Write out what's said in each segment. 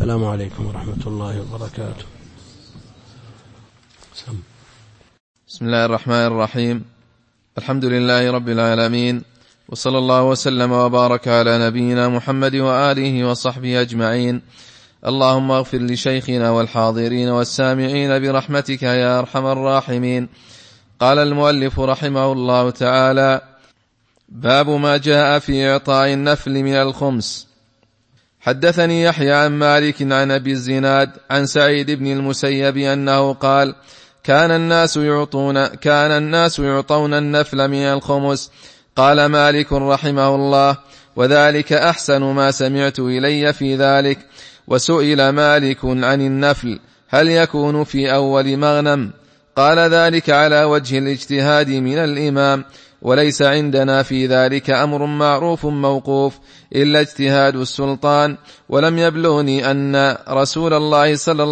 السلام عليكم ورحمة الله وبركاته. بسم الله الرحمن الرحيم. الحمد لله رب العالمين، وصلى الله وسلم وبارك على نبينا محمد وآله وصحبه أجمعين. اللهم اغفر لشيخنا والحاضرين والسامعين برحمتك يا أرحم الراحمين. قال المؤلف رحمه الله تعالى: باب ما جاء في إعطاء النفل من الخمس. حدثني يحيى عن مالك عن أبي الزناد عن سعيد بن المسيب أنه قال: كان الناس يعطون النفل من الخمس. قال مالك رحمه الله: وذلك أحسن ما سمعت إلي في ذلك. وسئل مالك عن النفل هل يكون في أول مغنم؟ قال: ذلك على وجه الاجتهاد من الإمام، وليس عندنا في ذلك أمر معروف موقوف إلا اجتهاد السلطان. ولم يبلغني أن رسول الله صلى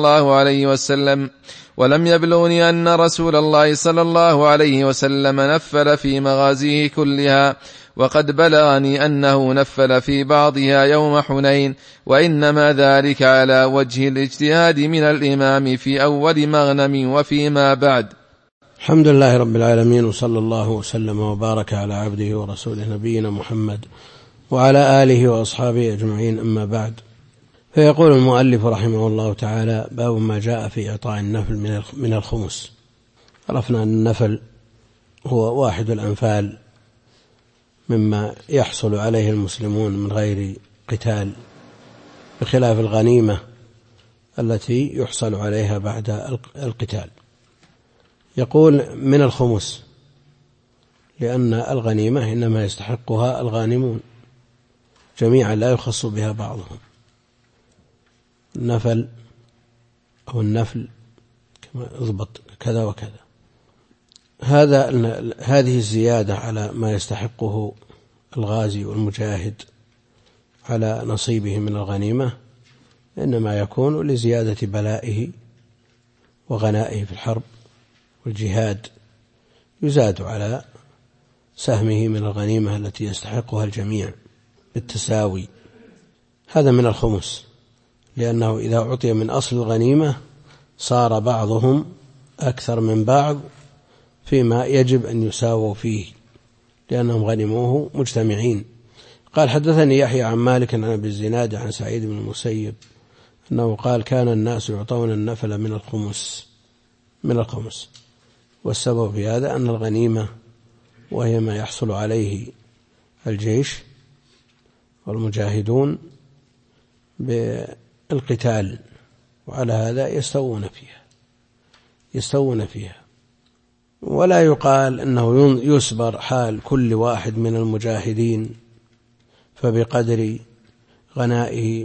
الله عليه وسلم نفل في مغازيه كلها، وقد بلغني أنه نفل في بعضها يوم حنين، وإنما ذلك على وجه الاجتهاد من الإمام في أول مغنم وفيما بعد. الحمد لله رب العالمين، وصلى الله وسلم وبارك على عبده ورسوله نبينا محمد وعلى آله وأصحابه أجمعين، أما بعد. فيقول المؤلف رحمه الله تعالى: باب ما جاء في إعطاء النفل من الخمس. عرفنا أن النفل هو واحد الأنفال مما يحصل عليه المسلمون من غير قتال، بخلاف الغنيمة التي يحصل عليها بعد القتال. يقول من الخمس لأن الغنيمة إنما يستحقها الغانمون جميعا، لا يخص بها بعضهم. النفل أو النفل كما اضبط كذا وكذا، هذه الزيادة على ما يستحقه الغازي والمجاهد على نصيبه من الغنيمة إنما يكون لزيادة بلائه وغنائه في الحرب والجهاد، يزاد على سهمه من الغنيمة التي يستحقها الجميع بالتساوي. هذا من الخمس، لأنه إذا أعطي من أصل الغنيمة صار بعضهم أكثر من بعض فيما يجب أن يساووا فيه، لأنهم غنموه مجتمعين. قال: حدثني يحيى عن مالك عن أبي الزناد عن سعيد بن المسيب أنه قال: كان الناس يعطون النفل من الخمس. والسبب في هذا أن الغنيمة وهي ما يحصل عليه الجيش والمجاهدون بالقتال، وعلى هذا يستوون فيها. ولا يقال أنه يسبر حال كل واحد من المجاهدين فبقدر غنائه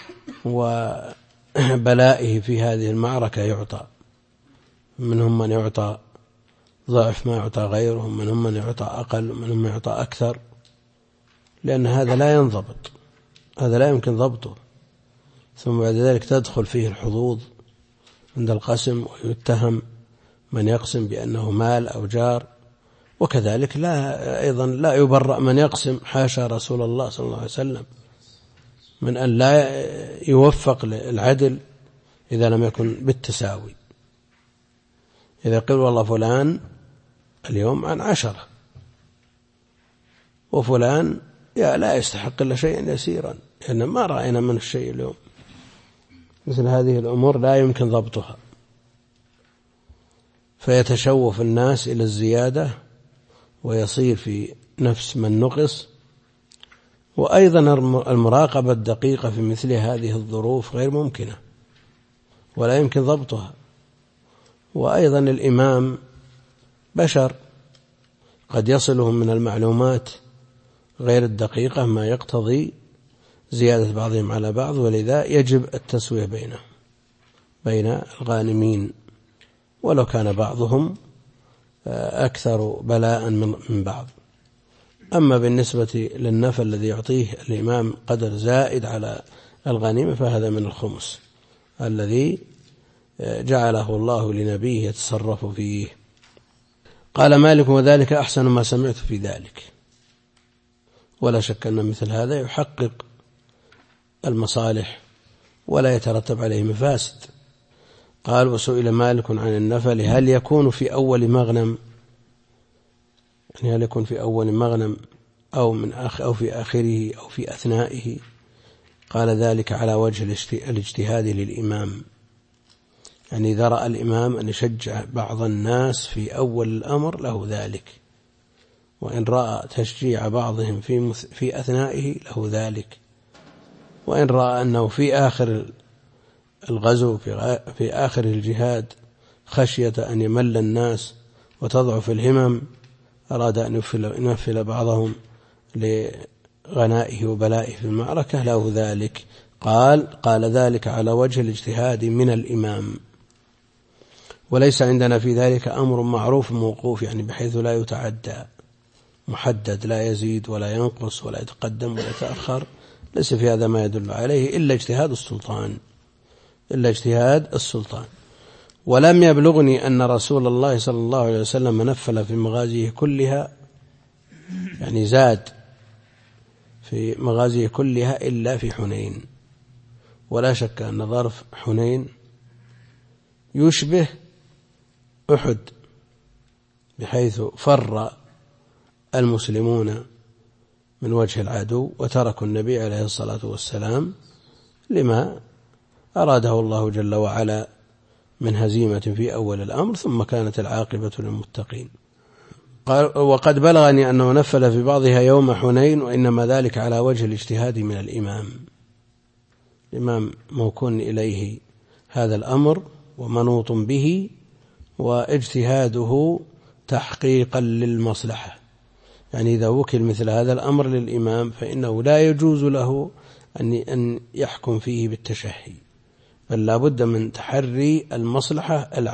وبلائه في هذه المعركة يعطى. منهم من يعطى ضعف ما يعطى غيرهم، منهم من يعطى أقل، منهم من يعطى أكثر، لأن هذا لا ينضبط، هذا لا يمكن ضبطه. ثم بعد ذلك تدخل فيه الحظوظ عند القسم، ويتهم من يقسم بأنه مال أو جار. وكذلك أيضا لا يبرأ من يقسم، حاشا رسول الله صلى الله عليه وسلم من أن لا يوفق العدل إذا لم يكن بالتساوي. إذا قيل والله فلان اليوم عن 10 وفلان لا يستحق إلا شيئا يسيرا، لأن ما رأينا من الشيء اليوم، مثل هذه الأمور لا يمكن ضبطها، فيتشوف الناس إلى الزيادة ويصير في نفس من نقص. وأيضا المراقبة الدقيقة في مثل هذه الظروف غير ممكنة ولا يمكن ضبطها. وأيضا الإمام بشر، قد يصلهم من المعلومات غير الدقيقة ما يقتضي زيادة بعضهم على بعض، ولذا يجب التسوية بين الغانمين ولو كان بعضهم أكثر بلاء من بعض. أما بالنسبة للنفل الذي يعطيه الإمام قدر زائد على الغنيمة فهذا من الخمس الذي جعله الله لنبيه يتصرف فيه. قال مالك: وذلك أحسن ما سمعت في ذلك. ولا شك أن مثل هذا يحقق المصالح ولا يترتب عليه مفاسد. قال وسئل مالك عن النفل هل يكون في أول مغنم، يعني هل يكون في أول مغنم أو في آخره أو في أثنائه؟ قال ذلك على وجه الاجتهاد للإمام، يعني إذا رأى الإمام أن يشجع بعض الناس في أول الأمر له ذلك، وإن رأى تشجيع بعضهم في أثنائه له ذلك، وإن رأى أنه في آخر الغزو في آخر الجهاد خشية أن يمل الناس وتضعف الهمم أراد أن ينفل بعضهم لغنائه وبلائه في المعركة له ذلك. قال ذلك على وجه الاجتهاد من الإمام، وليس عندنا في ذلك أمر معروف موقوف، يعني بحيث لا يتعدى، محدد لا يزيد ولا ينقص ولا يتقدم ولا يتأخر، ليس في هذا ما يدل عليه إلا اجتهاد السلطان. ولم يبلغني أن رسول الله صلى الله عليه وسلم نفل في مغازيه كلها، يعني زاد في مغازيه كلها إلا في حنين. ولا شك أن ظرف حنين يشبه أحد، بحيث فر المسلمون من وجه العدو وتركوا النبي عليه الصلاة والسلام لما أراده الله جل وعلا من هزيمة في أول الأمر، ثم كانت العاقبة للمتقين. قال وقد بلغني أنه نفل في بعضها يوم حنين، وإنما ذلك على وجه الاجتهاد من الإمام موكون إليه هذا الأمر ومنوط به، واجتهاده تحقيقا للمصلحة. يعني إذا وكل مثل هذا الأمر للإمام فإنه لا يجوز له أن يحكم فيه بالتشهي، بل لا بد من تحري المصلحة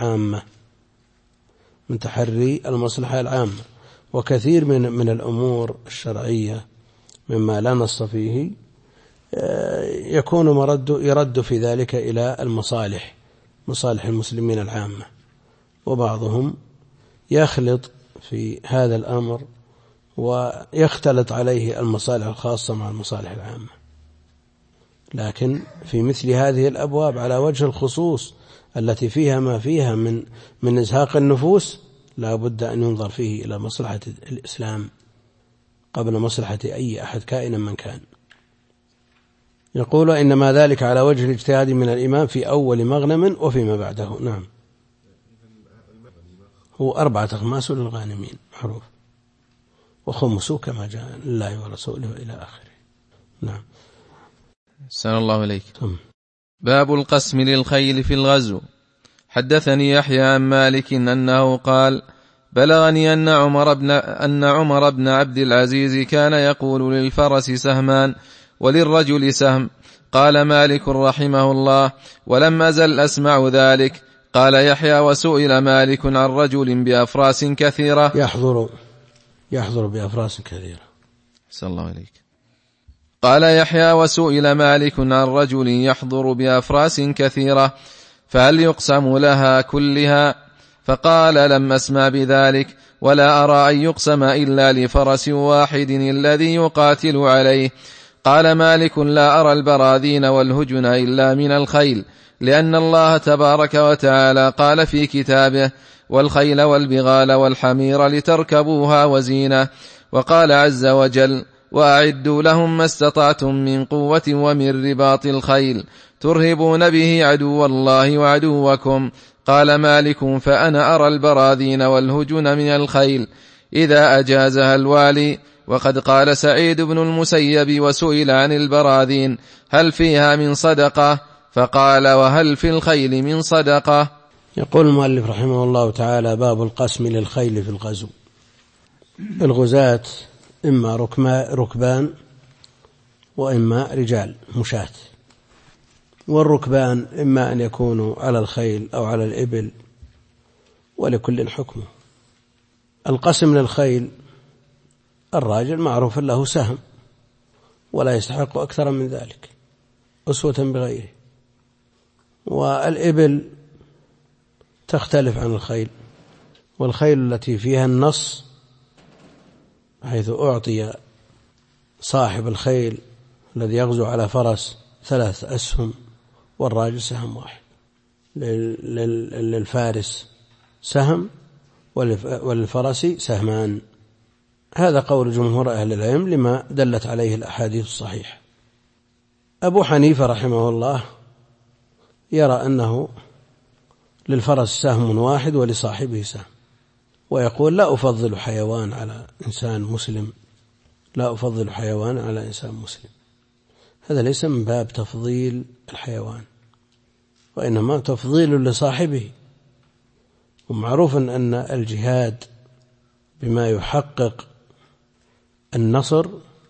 العامة. وكثير من الأمور الشرعية مما لا نص فيه يكون يرد في ذلك إلى مصالح المسلمين العامة، وبعضهم يخلط في هذا الأمر ويختلط عليه المصالح الخاصة مع المصالح العامة. لكن في مثل هذه الأبواب على وجه الخصوص التي فيها ما فيها من إزهاق النفوس لا بد أن ينظر فيه إلى مصلحة الإسلام قبل مصلحة أي أحد كائنا من كان. يقول إنما ذلك على وجه الاجتهاد من الإمام في أول مغنم وفيما بعده. نعم، هو 4 أخماس للغانمين معروف، وخمسه كما جاء لله ورسوله إلى آخره. نعم. أحسن الله إليك. باب القسم للخيل في الغزو. حدثني يحيى عن مالك أنه قال بلغني أن عمر بن عبد العزيز كان يقول للفرس سهمان وللرجل سهم. قال مالك رحمه الله ولم أزل أسمع ذلك. قال يحيى وسئل مالك عن رجل بأفراس كثيرة يحضر بأفراس كثيرة. أحسن الله إليك. قال يحيى وسئل مالك عن رجل يحضر بأفراس كثيرة فهل يقسم لها كلها؟ فقال لم أسمع بذلك، ولا أرى أن يقسم إلا لفرس واحد الذي يقاتل عليه. قال مالك لا أرى البراذين والهجن إلا من الخيل، لأن الله تبارك وتعالى قال في كتابه والخيل والبغال والحمير لتركبوها وزينة، وقال عز وجل وأعدوا لهم ما استطعتم من قوة ومن رباط الخيل ترهبون به عدو الله وعدوكم. قال مالك فأنا أرى البراذين والهجن من الخيل إذا أجازها الوالي. وقد قال سعيد بن المسيب وسئل عن البراذين هل فيها من صدقة؟ فقال وهل في الخيل من صدقة؟ يقول المؤلف رحمه الله تعالى باب القسم للخيل في الغزو. الغزاة إما ركبان وإما رجال مشاة، والركبان إما أن يكونوا على الخيل أو على الإبل، ولكل حكمه. القسم للخيل الراجل معروف له سهم ولا يستحق أكثر من ذلك أسوة بغيره، والإبل تختلف عن الخيل، والخيل التي فيها النص حيث أعطي صاحب الخيل الذي يغزو على فرس 3 أسهم والراجل سهم واحد، للفارس سهم وللفرس سهمان. هذا قول جمهور أهل العلم لما دلت عليه الأحاديث الصحيحة. أبو حنيفة رحمه الله يرى أنه للفرس سهم واحد ولصاحبه سهم، ويقول لا أفضل حيوان على إنسان مسلم، لا أفضل حيوان على إنسان مسلم. هذا ليس من باب تفضيل الحيوان، وإنما تفضيل لصاحبه. ومعروف أن الجهاد بما يحقق النصر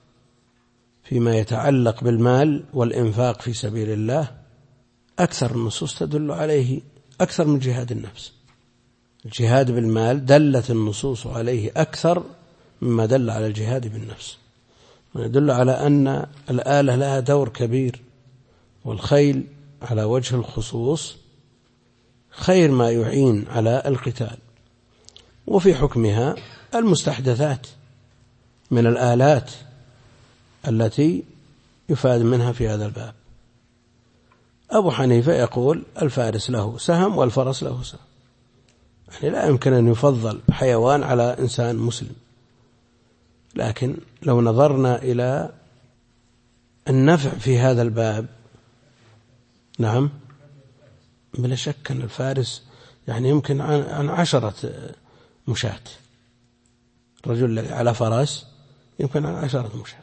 فيما يتعلق بالمال والإنفاق في سبيل الله أكثر النصوص تدل عليه أكثر من جهاد النفس. الجهاد بالمال دلت النصوص عليه أكثر مما دل على الجهاد بالنفس، ويدل على أن الآلة لها دور كبير، والخيل على وجه الخصوص خير ما يعين على القتال. وفي حكمها المستحدثات من الآلات التي يفاد منها في هذا الباب. أبو حنيفة يقول الفارس له سهم والفرس له سهم، يعني لا يمكن أن يفضل حيوان على إنسان مسلم. لكن لو نظرنا إلى النفع في هذا الباب، نعم بلا شك أن الفارس يعني يمكن عن 10 مشاة، الرجل على فرس يمكن عن 10 مشاة.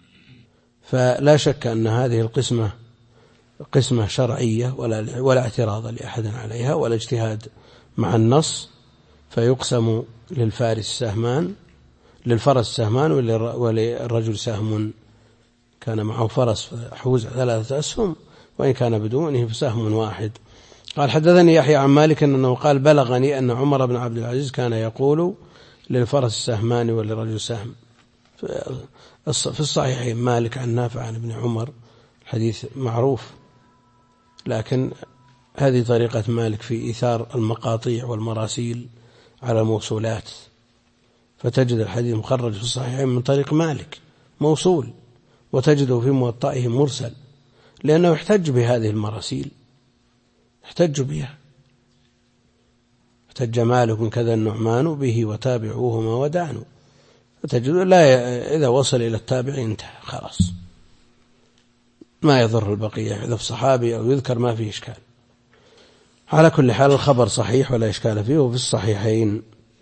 فلا شك أن هذه القسمة قسمة شرعية ولا اعتراض لأحد عليها ولا اجتهاد مع النص، فيقسم للفارس سهمان، للفرس سهمان وللرجل سهم كان معه فرس فحوز 3 أسهم، وإن كان بدونه فسهم واحد. قال حدثني يحيى عن مالك أنه قال بلغني أن عمر بن عبد العزيز كان يقول للفرس سهمان وللرجل سهم. في الصحيحين مالك عن نافع عن ابن عمر، الحديث معروف، لكن هذه طريقة مالك في إيثار المقاطيع والمراسيل على الموصولات، فتجد الحديث مخرج في الصحيحين من طريق مالك موصول، وتجده في موطئه مرسل، لأنه يحتج بهذه المراسيل، يحتج بها. احتج مالك كذا النعمان به وتابعوهما ودانوا، فتجد لا إذا وصل إلى التابع انتهى خلاص، ما يضر البقية إذا في صحابي أو يذكر ما فيه إشكال. على كل حال الخبر صحيح ولا إشكال فيه، وفي الصحيحين.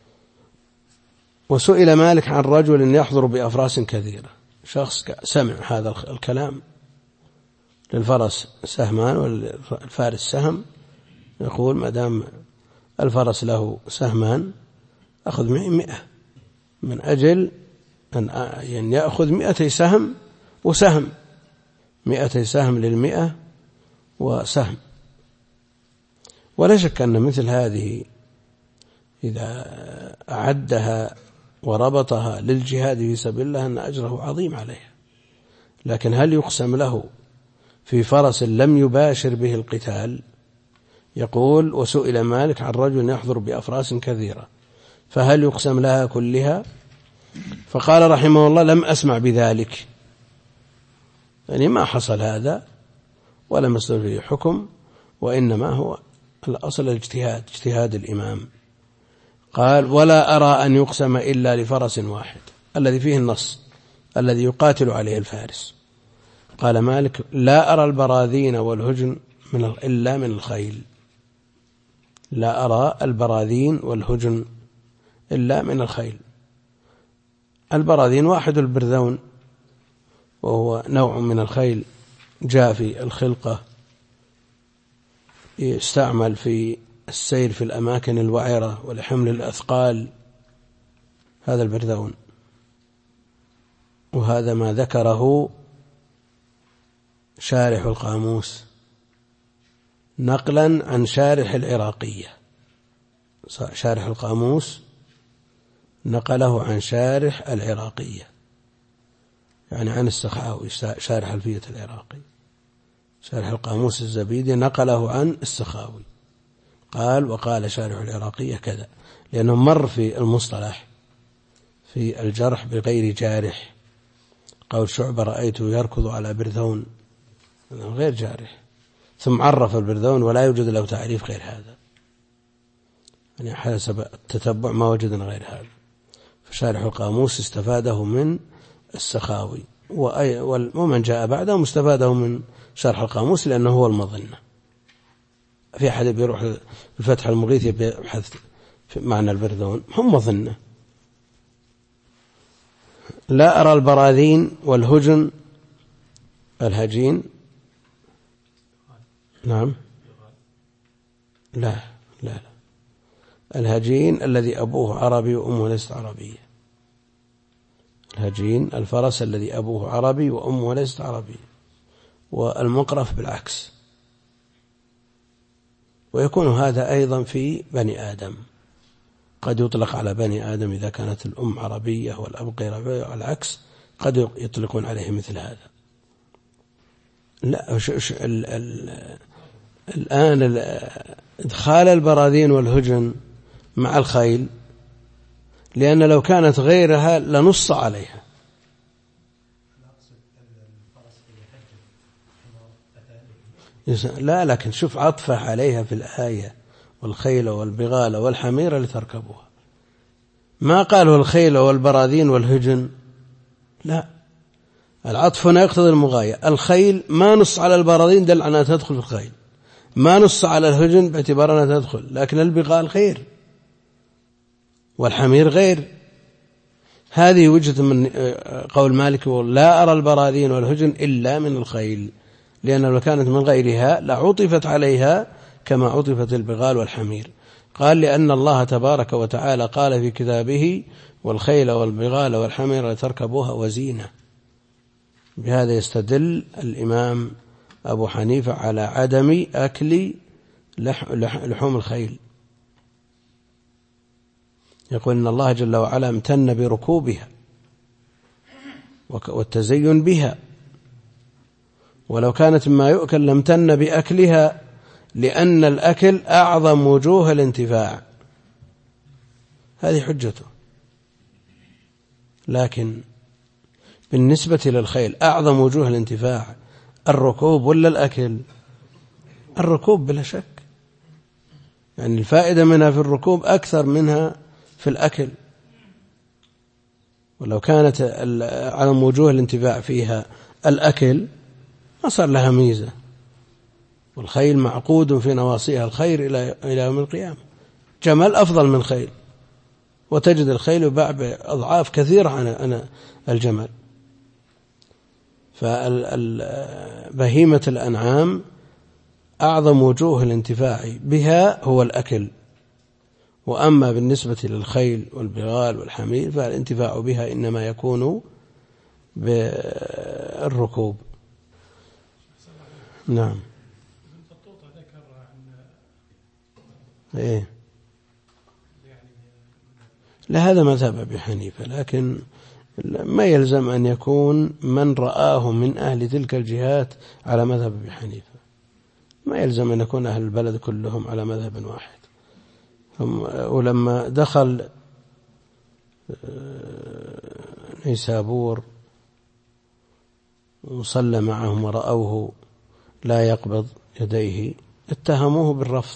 وسئل مالك عن رجل يحضر بأفراس كثيرة، شخص سمع هذا الكلام للفرس سهمان والفارس سهم، يقول ما دام الفرس له سهمان أخذ معي 100، من أجل أن يعني يأخذ 200 سهم وسهم، 200 سهم لل100 وسهم. ولا شك أن مثل هذه إذا أعدها وربطها للجهاد في سبيل الله أن أجره عظيم عليها. لكن هل يقسم له في فرس لم يباشر به القتال؟ يقول وسئل مالك عن رجل يحضر بأفراس كثيرة، فهل يقسم لها كلها؟ فقال رحمه الله لم أسمع بذلك، يعني ما حصل هذا ولم يصدر فيه حكم، وإنما هو الأصل الاجتهاد، اجتهاد الإمام. قال ولا أرى أن يقسم إلا لفرس واحد الذي فيه النص الذي يقاتل عليه الفارس. قال مالك لا أرى البراذين والهجن إلا من الخيل، لا أرى البراذين والهجن إلا من الخيل. البراذين واحد البرذون، وهو نوع من الخيل جافي الخلقة، يستعمل في السير في الأماكن الوعرة ولحمل الأثقال، هذا البرذون. وهذا ما ذكره شارح القاموس نقلا عن شارح العراقية، شارح القاموس نقله عن شارح العراقية، يعني عن السخاوي شارح ألفية العراقي. شارح القاموس الزبيدي نقله عن السخاوي، قال وقال شارح العراقية كذا، لأنه مر في المصطلح في الجرح بغير جارح. قول شعبة رأيته يركض على برذون غير جارح، ثم عرف البرذون ولا يوجد له تعريف غير هذا، يعني حسب التتبع ما وجدنا غير هذا. فشارح القاموس استفاده من السخاوي، ومن جاء بعده مستفاده من شرح القاموس لأنه هو المظنة. في أحد بيروح بفتح المغيث يبحث في معنى البرذون، هم مظنة. لا أرى البراذين والهجن الهجين. نعم، لا لا لا، الهجين الذي أبوه عربي وأمه ليست عربية. الهجين الفرس الذي أبوه عربي وأمه ليست عربية. والمقرف بالعكس. ويكون هذا أيضا في بني آدم، قد يطلق على بني آدم إذا كانت الأم عربية والأب غير عربي، على العكس قد يطلقون عليه مثل هذا. لا، الآن إدخال البراذين والهجن مع الخيل، لأن لو كانت غيرها لنص عليها. لا، لكن شوف عطفه عليها في الآية: والخيل والبغال والحمير لتركبوها. ما قالوا الخيل والبراذين والهجن، لا، العطف هنا يقتضي المغاية. الخيل ما نص على البراذين دل أنها تدخل في الخيل، ما نص على الهجن باعتبار أنها تدخل، لكن البغال غير والحمير غير. هذه وجهة من قول مالك: لا أرى البراذين والهجن إلا من الخيل، لأن لو كانت من غيرها لعطفت عليها كما عطفت البغال والحمير. قال: لأن الله تبارك وتعالى قال في كتابه: والخيل والبغال والحمير لتركبوها وزينة. بهذا يستدل الإمام أبو حنيفة على عدم أكل لحوم الخيل. يقول إن الله جل وعلا امتن بركوبها والتزين بها، ولو كانت مما يؤكل لامتن بأكلها، لأن الأكل أعظم وجوه الانتفاع. هذه حجته. لكن بالنسبة للخيل أعظم وجوه الانتفاع الركوب ولا الأكل؟ الركوب بلا شك، يعني الفائدة منها في الركوب أكثر منها في الأكل. ولو كانت أعظم وجوه الانتفاع فيها الأكل ما صار لها ميزة. والخيل معقود في نواصيها الخير إلى يوم القيامة. جمل أفضل من خيل، وتجد الخيل يباع بأضعاف كثيرة عن الجمل. فبهيمة الأنعام أعظم وجوه الانتفاع بها هو الأكل، وأما بالنسبة للخيل والبغال والحمير فالانتفاع بها إنما يكون بالركوب. نعم. إيه؟ لا، هذا مذهب أبي حنيفة، لكن ما يلزم أن يكون من رآه من أهل تلك الجهات على مذهب أبي حنيفة. ما يلزم أن يكون أهل البلد كلهم على مذهب واحد. ولما دخل نيسابور وصلى معهم ورأوه لا يقبض يديه اتهموه بالرفض،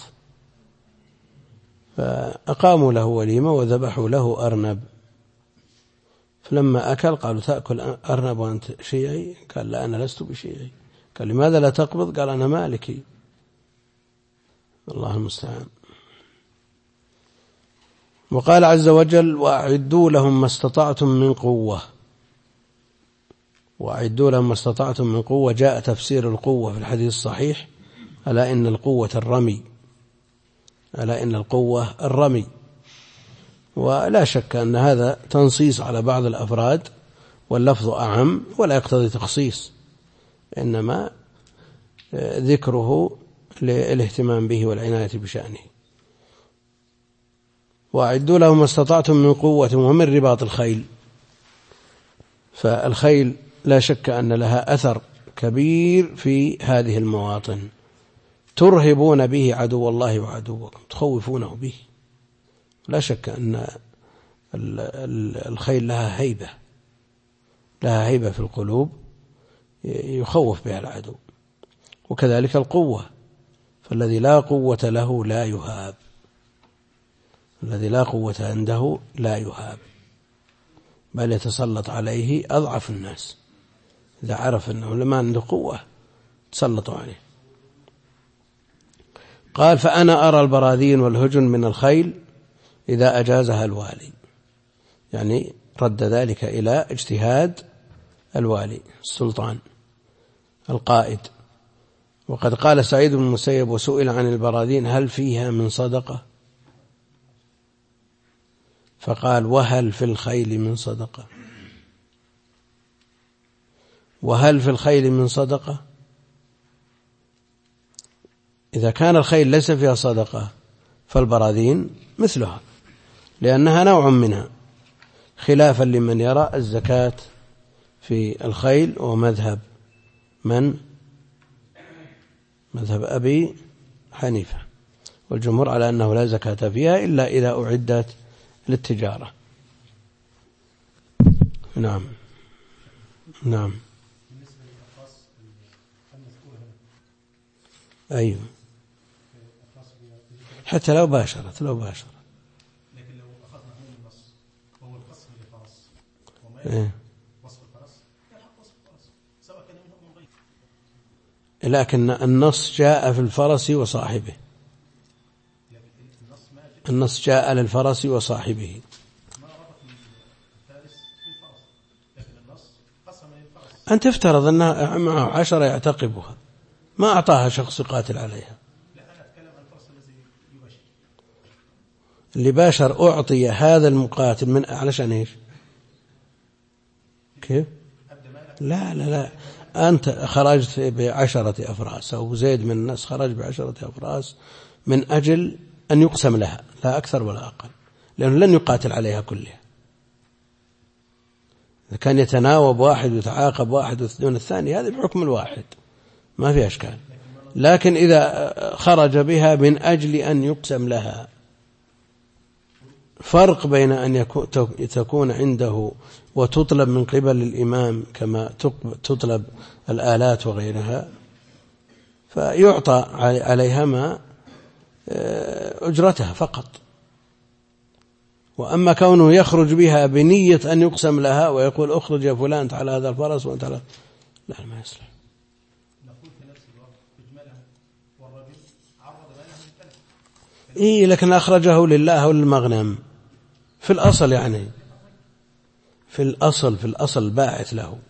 فأقاموا له وليمة وذبحوا له أرنب. فلما أكل قالوا: تأكل أرنب وأنت شيعي؟ قال: لا، أنا لست بشيعي. قال: لماذا لا تقبض؟ قال: أنا مالكي. الله المستعان. وقال عز وجل: وأعدوا لهم ما استطعتم من قوة. وأعدوا لهم ما استطعتم من قوة، جاء تفسير القوة في الحديث الصحيح: ألا إن القوة الرمي، ألا إن القوة الرمي. ولا شك أن هذا تنصيص على بعض الأفراد، واللفظ أعم ولا يقتضي تخصيص، إنما ذكره للاهتمام به والعناية بشأنه. وأعدوا لهم ما استطعتم من قوة ومن رباط الخيل. فالخيل لا شك أن لها أثر كبير في هذه المواطن، ترهبون به عدو الله وعدوكم، تخوفونه به. لا شك أن الخيل لها هيبة في القلوب يخوف بها العدو. وكذلك القوة فالذي لا قوة له لا يهاب، الذي لا قوة عنده لا يهاب، بل يتسلط عليه أضعف الناس. إذا عرف أنه لما عنده قوة تسلطوا عليه. قال فأنا أرى البراذين والهجن من الخيل إذا أجازها الوالي، يعني رد ذلك إلى اجتهاد الوالي السلطان القائد. وقد قال سعيد بن المسيب وسئل عن البراذين هل فيها من صدقة؟ فقال وهل في الخيل من صدقة؟ وهل في الخيل من صدقة؟ إذا كان الخيل ليس فيها صدقة فالبراذين مثلها، لأنها نوع منها، خلافا لمن يرى الزكاة في الخيل ومذهب مذهب أبي حنيفة، والجمهور على أنه لا زكاة فيها إلا إذا أعدت للتجارة. نعم. أيوه، حتى لو باشرت. لكن لو أخذنا من النص وهو القسم للفرس وما وصف الفرس يلحق وصف الفرس سواء كان منه أو من غيره. لكن النص جاء في الفرس وصاحبه، النص جاء للفرس وصاحبه. ما ربط الفارس بالفرس، لكن النص قسم للفرس. أنت افترض أنها معه 10 يعتقبها، ما أعطاها شخص يقاتل عليها. لا، أنا أتكلم عن الفرس الذي يباشر. اللي باشر أعطي هذا المقاتل من علشان إيش؟ كيف؟ لا أنت خرجت ب10 أفراس، أو زيد من الناس خرج ب10 أفراس من أجل أن يقسم لها، لا أكثر ولا أقل، لأنه لن يقاتل عليها كلها. إذا كان يتناوب واحد ويتعاقب واحد دون الثاني هذا بحكم الواحد ما في أشكال. لكن إذا خرج بها من أجل أن يقسم لها، فرق بين أن تكون عنده وتطلب من قبل الإمام كما تطلب الآلات وغيرها، فيعطى عليها ما أجرتها فقط. وأما كونه يخرج بها بنية أن يقسم لها ويقول أخرج يا فلان أنت على هذا الفرس وأنت على، لا ما يصلح. نقول في نفس الوقت إجماله والرجل عرض ماله من كلب. إيه، لكن أخرجه لله وللمغنم في الأصل، يعني في الأصل باعث له.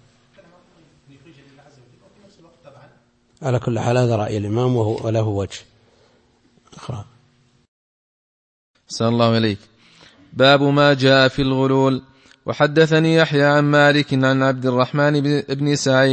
على كل حال هذا رأي الإمام وله وجه. اقرأ. أحسن الله إليك. باب ما جاء في الغلول. وحدثني يحيى عن مالك عن عبد الرحمن بن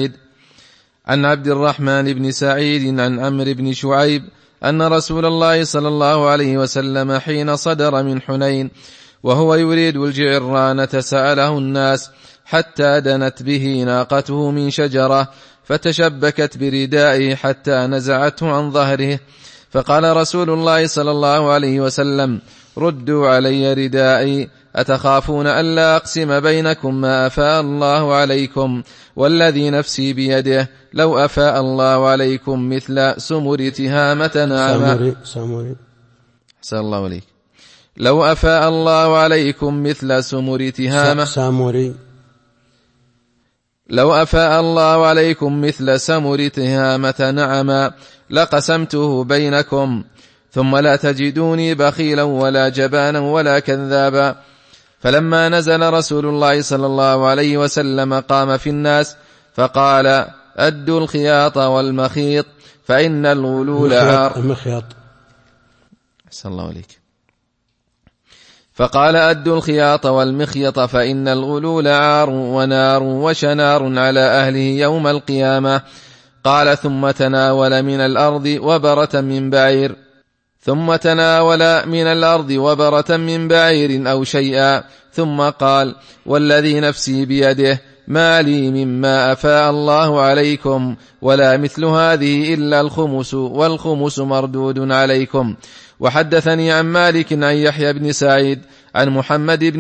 سعيد عن عمرو بن شعيب أن رسول الله صلى الله عليه وسلم حين صدر من حنين وهو يريد الجعرانة سأله الناس حتى دنت به ناقته من شجرة فتشبكت بردائه حتى نزعته عن ظهره، فقال رسول الله صلى الله عليه وسلم ردوا علي ردائي أتخافون ألا أقسم بينكم ما أفاء الله عليكم، والذي نفسي بيده لو أفاء الله عليكم مثل سمر تهامة نعمة. أحسن الله عليك. لو أفاء الله عليكم مثل سمر تهامة لو أفاء الله عليكم مثل سمر تهامة نعما لقسمته بينكم، ثم لا تجدوني بخيلا ولا جبانا ولا كذابا. فلما نزل رسول الله صلى الله عليه وسلم قام في الناس فقال أدوا الخياط والمخيط فإن الغلول عار. أحسن الله عليك. فقال أدوا الخياط والمخيط فإن الغلول عار ونار وشنار على أهله يوم القيامة. قال ثم تناول من الأرض وبرة من بعير أو شيئا، ثم قال والذي نفسي بيده ما لي مما أفاء الله عليكم ولا مثل هذه إلا الخمس، والخمس مردود عليكم. وحدثني عن مالك عن يحيى بن سعيد عن محمد بن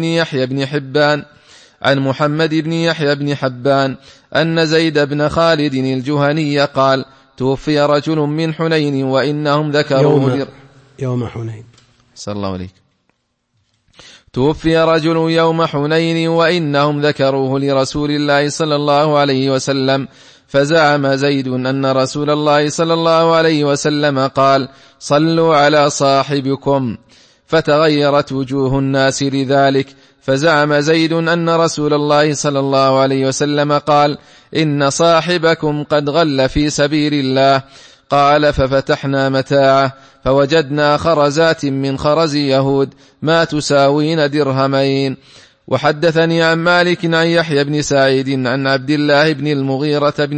يحيى بن حبان أن زيد بن خالد الجهني قال توفي رجل من حنين وإنهم ذكروه يوم حنين. صلى الله عليك. توفي رجل يوم حنين وإنهم ذكروه لرسول الله صلى الله عليه وسلم، فزعم زيد أن رسول الله صلى الله عليه وسلم قال: صلوا على صاحبكم، فتغيرت وجوه الناس لذلك، فزعم زيد أن رسول الله صلى الله عليه وسلم قال: إن صاحبكم قد غل في سبيل الله. قال: ففتحنا متاعه فوجدنا خرزات من خرز يهود ما تساوين درهمين. وحدثني عن مالك عن يحيى بن سعيد عن عبد الله بن المغيرة بن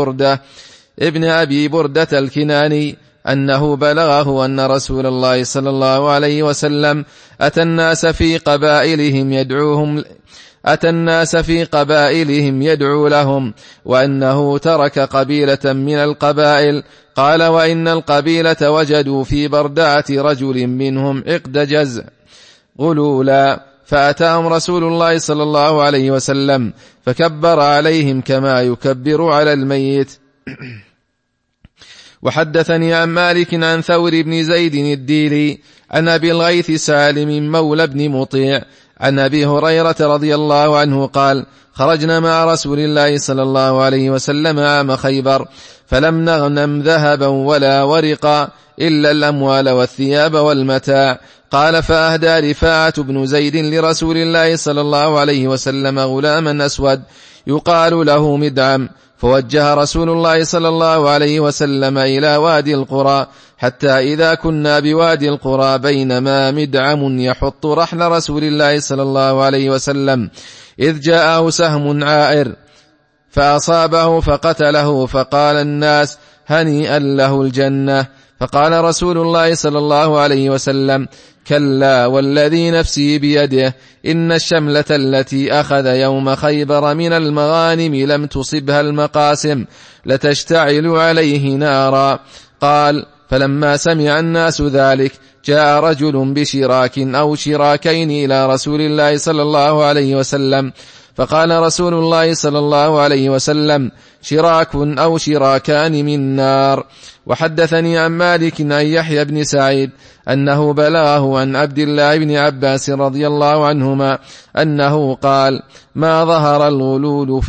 أبي بردة الكناني أنه بلغه أن رسول الله صلى الله عليه وسلم أتى الناس في قبائلهم يدعو لهم، وأنه ترك قبيلة من القبائل. قال: وإن القبيلة وجدوا في بردعة رجل منهم عقد جزع غلولا، فأتاهم رسول الله صلى الله عليه وسلم فكبر عليهم كما يكبر على الميت. وحدثني عن مالك عن ثور بن زيد الديلي عن أبي الغيث سالم مولى بن مطيع عن أبي هريرة رضي الله عنه قال: خرجنا مع رسول الله صلى الله عليه وسلم عام خيبر، فلم نغنم ذهبا ولا ورقا إلا الأموال والثياب والمتاع. قال: فأهدى رفاعة بن زيد لرسول الله صلى الله عليه وسلم غلاما أسود يقال له مدعم، فوجه رسول الله صلى الله عليه وسلم إلى وادي القرى، حتى إذا كنا بوادي القرى بينما مدعم يحط رحل رسول الله صلى الله عليه وسلم إذ جاءه سهم عائر فأصابه فقتله، فقال الناس: هنيئا له الجنة. فقال رسول الله صلى الله عليه وسلم: كلا والذي نفسي بيده، إن الشملة التي أخذ يوم خيبر من المغانم لم تصبها المقاسم لتشتعل عليه نارا. قال: فلما سمع الناس ذلك جاء رجل بشراك أو شراكين إلى رسول الله صلى الله عليه وسلم، فقال رسول الله صلى الله عليه وسلم: شراك أو شراكان من نار. وحدثني عن مالك عن يحيى بن سعيد أنه بلغه عن عبد الله بن عباس رضي الله عنهما أنه قال: ما ظهر الغلول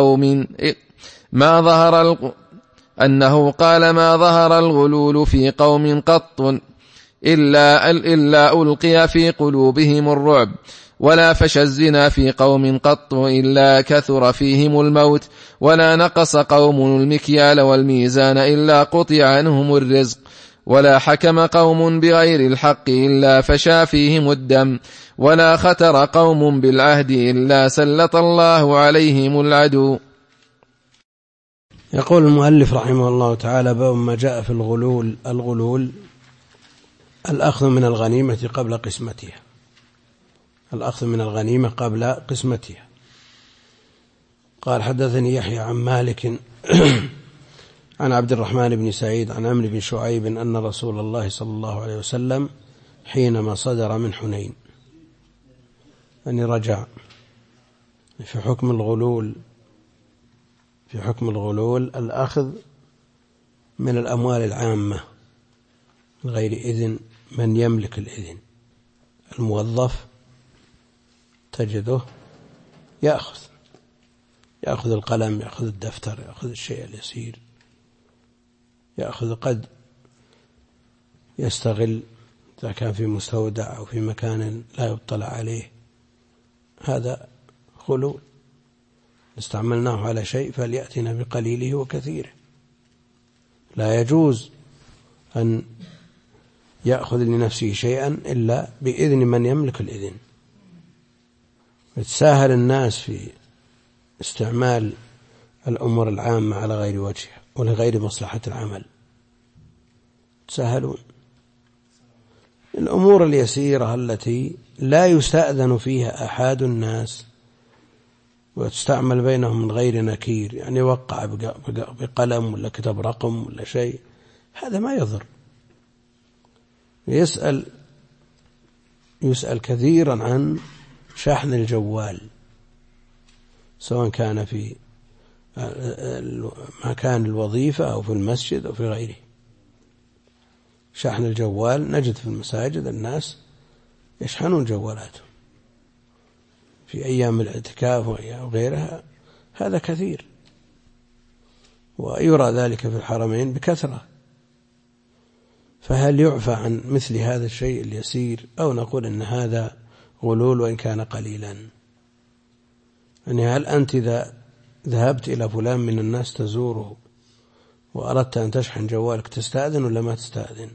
في قوم قط إلا ألقي في قلوبهم الرعب، ولا فشى الزنا في قوم قط إلا كثر فيهم الموت، ولا نقص قوم المكيال والميزان إلا قطع عنهم الرزق، ولا حكم قوم بغير الحق إلا فشى فيهم الدم، ولا ختر قوم بالعهد إلا سلط الله عليهم العدو. يقول المؤلف رحمه الله تعالى: باب ما جاء في الغلول الأخذ من الغنيمة قبل قسمتها. الأخذ من الغنيمة قبل قسمتها. قال: حدثني يحيى عن مالك عن عبد الرحمن بن سعيد عن عمرو بن شعيب أن رسول الله صلى الله عليه وسلم حينما صدر من حنين، رجع في حكم الغلول الأخذ من الأموال العامة غير إذن من يملك الإذن. الموظف تجده يأخذ القلم، يأخذ الدفتر، يأخذ الشيء اليسير، قد يستغل إذا كان في مستودع أو في مكان لا يطلع عليه. هذا غلول. استعملناه على شيء فليأتنا بقليله وكثيره. لا يجوز أن يأخذ لنفسه شيئا إلا بإذن من يملك الإذن. يتساهل الناس في استعمال الأمور العامة على غير وجهها ولغير مصلحة العمل. تساهلون. الأمور اليسيرة التي لا يستأذن فيها أحد الناس وتستعمل بينهم من غير نكير، وقع بقلم ولا كتب رقم ولا شيء، هذا ما يضر. يسأل كثيرا عن شحن الجوال، سواء كان في مكان الوظيفة أو في المسجد أو في غيره. شحن الجوال نجد في المساجد الناس يشحنون جوالاتهم في أيام الاعتكاف وغيرها، هذا كثير، ويرى ذلك في الحرمين بكثرة. فهل يعفى عن مثل هذا الشيء اليسير، أو نقول أن هذا غلول وإن كان قليلا؟ يعني هل أنت إذا ذهبت إلى فلان من الناس تزوره وأردت أن تشحن جوالك تستأذن ولا ما تستأذن؟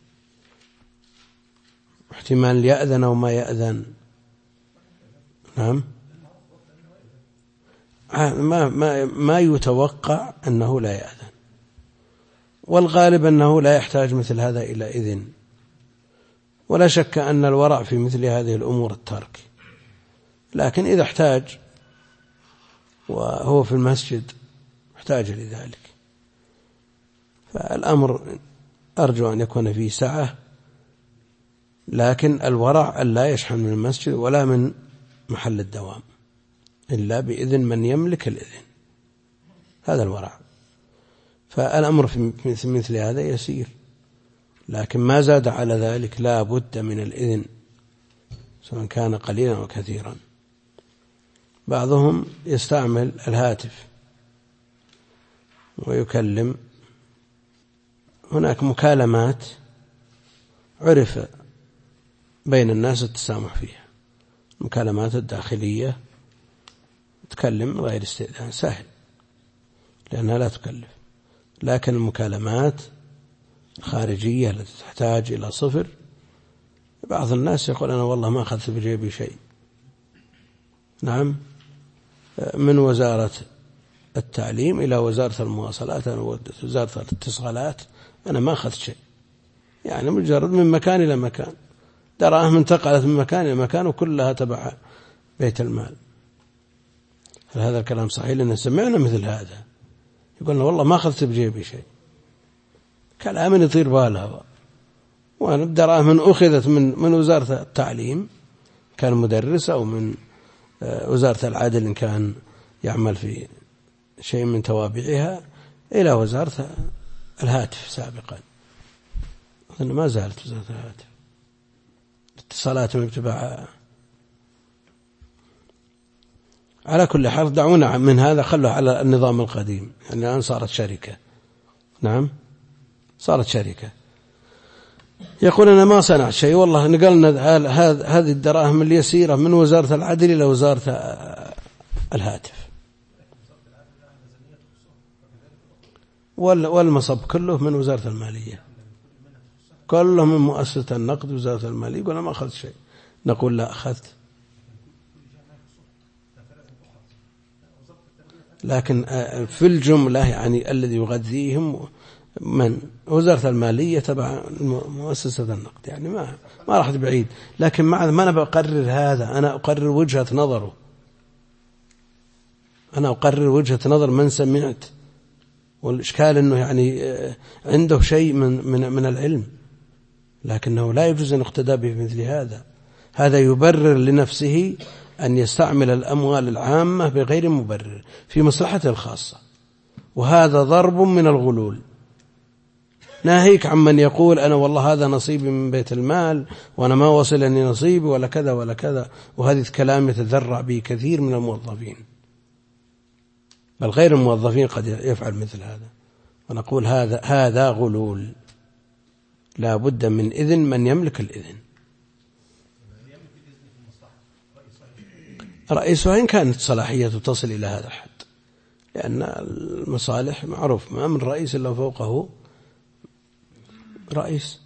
احتمال يأذن أو ما يأذن. نعم، ما يتوقع أنه لا يأذن، والغالب أنه لا يحتاج مثل هذا إلى إذن. ولا شك أن الورع في مثل هذه الأمور الترك، لكن إذا احتاج وهو في المسجد احتاج لذلك، فالأمر أرجو أن يكون فيه سعة، لكن الورع أن لا يشحن من المسجد ولا من محل الدوام إلا بإذن من يملك الإذن، هذا الورع. فالأمر في مثل هذا يسير، لكن ما زاد على ذلك لا بد من الإذن سواء كان قليلا أو كثيرا. بعضهم يستعمل الهاتف ويكلم، هناك مكالمات عرف بين الناس التسامح فيها، المكالمات الداخلية تكلم غير استئذان سهل لأنها لا تكلف، لكن المكالمات الخارجية التي تحتاج إلى صفر، بعض الناس يقول أنا والله ما أخذت بجيبي شيء. نعم، من وزارة التعليم إلى وزارة المواصلات، أنا وزارة الاتصالات، أنا ما أخذت شيء، يعني مجرد من مكان إلى مكان، دراهم انتقلت من مكان إلى مكان وكلها تبع بيت المال. هل هذا الكلام صحيح؟ لأن سمعنا مثل هذا، يقولنا والله ما أخذت بجيبي شيء، كلام يطير بالها، وأنا الدراهم أخذت من وزارة التعليم كان مدرس، أو من وزارة العدل إن كان يعمل في شيء من توابعها، إلى وزارة الهاتف سابقا، أظن ما زالت وزارة الهاتف، الاتصالات متبعة. على كل حال دعونا من هذا، خلوا على النظام القديم، يعني الآن صارت شركة. نعم، صارت شركة. يقول أنا ما صنعت شيء، والله نقلنا هذه الدراهم اليسيرة من وزارة العدل إلى وزارة الهاتف، والمصب كله من وزارة المالية، كله من مؤسسة النقد وزارة المالية. يقول أنا ما أخذت شيء، نقول لا أخذت، لكن في الجملة يعني الذي يغذيهم من وزارة المالية تبع مؤسسة النقد، يعني ما راح بعيد. لكن ما أنا بقرر هذا، أنا أقرر وجهة نظره، أنا أقرر وجهة نظر من سمعت، والإشكال أنه يعني عنده شيء من العلم، لكنه لا يجوز أن يقتدى به مثل هذا. هذا يبرر لنفسه أن يستعمل الأموال العامة بغير مبرر في مصلحته الخاصة، وهذا ضرب من الغلول. ناهيك عمن يقول أنا والله هذا نصيبي من بيت المال وأنا ما وصلني نصيبي ولا كذا ولا كذا، وهذه الكلام يتذرع به كثير من الموظفين، بل غير الموظفين قد يفعل مثل هذا. ونقول هذا غلول، لا بد من إذن من يملك الإذن. رئيسها إن كانت صلاحيته تصل إلى هذا الحد، لأن المصالح معروف ما من رئيس إلا فوقه رئيس،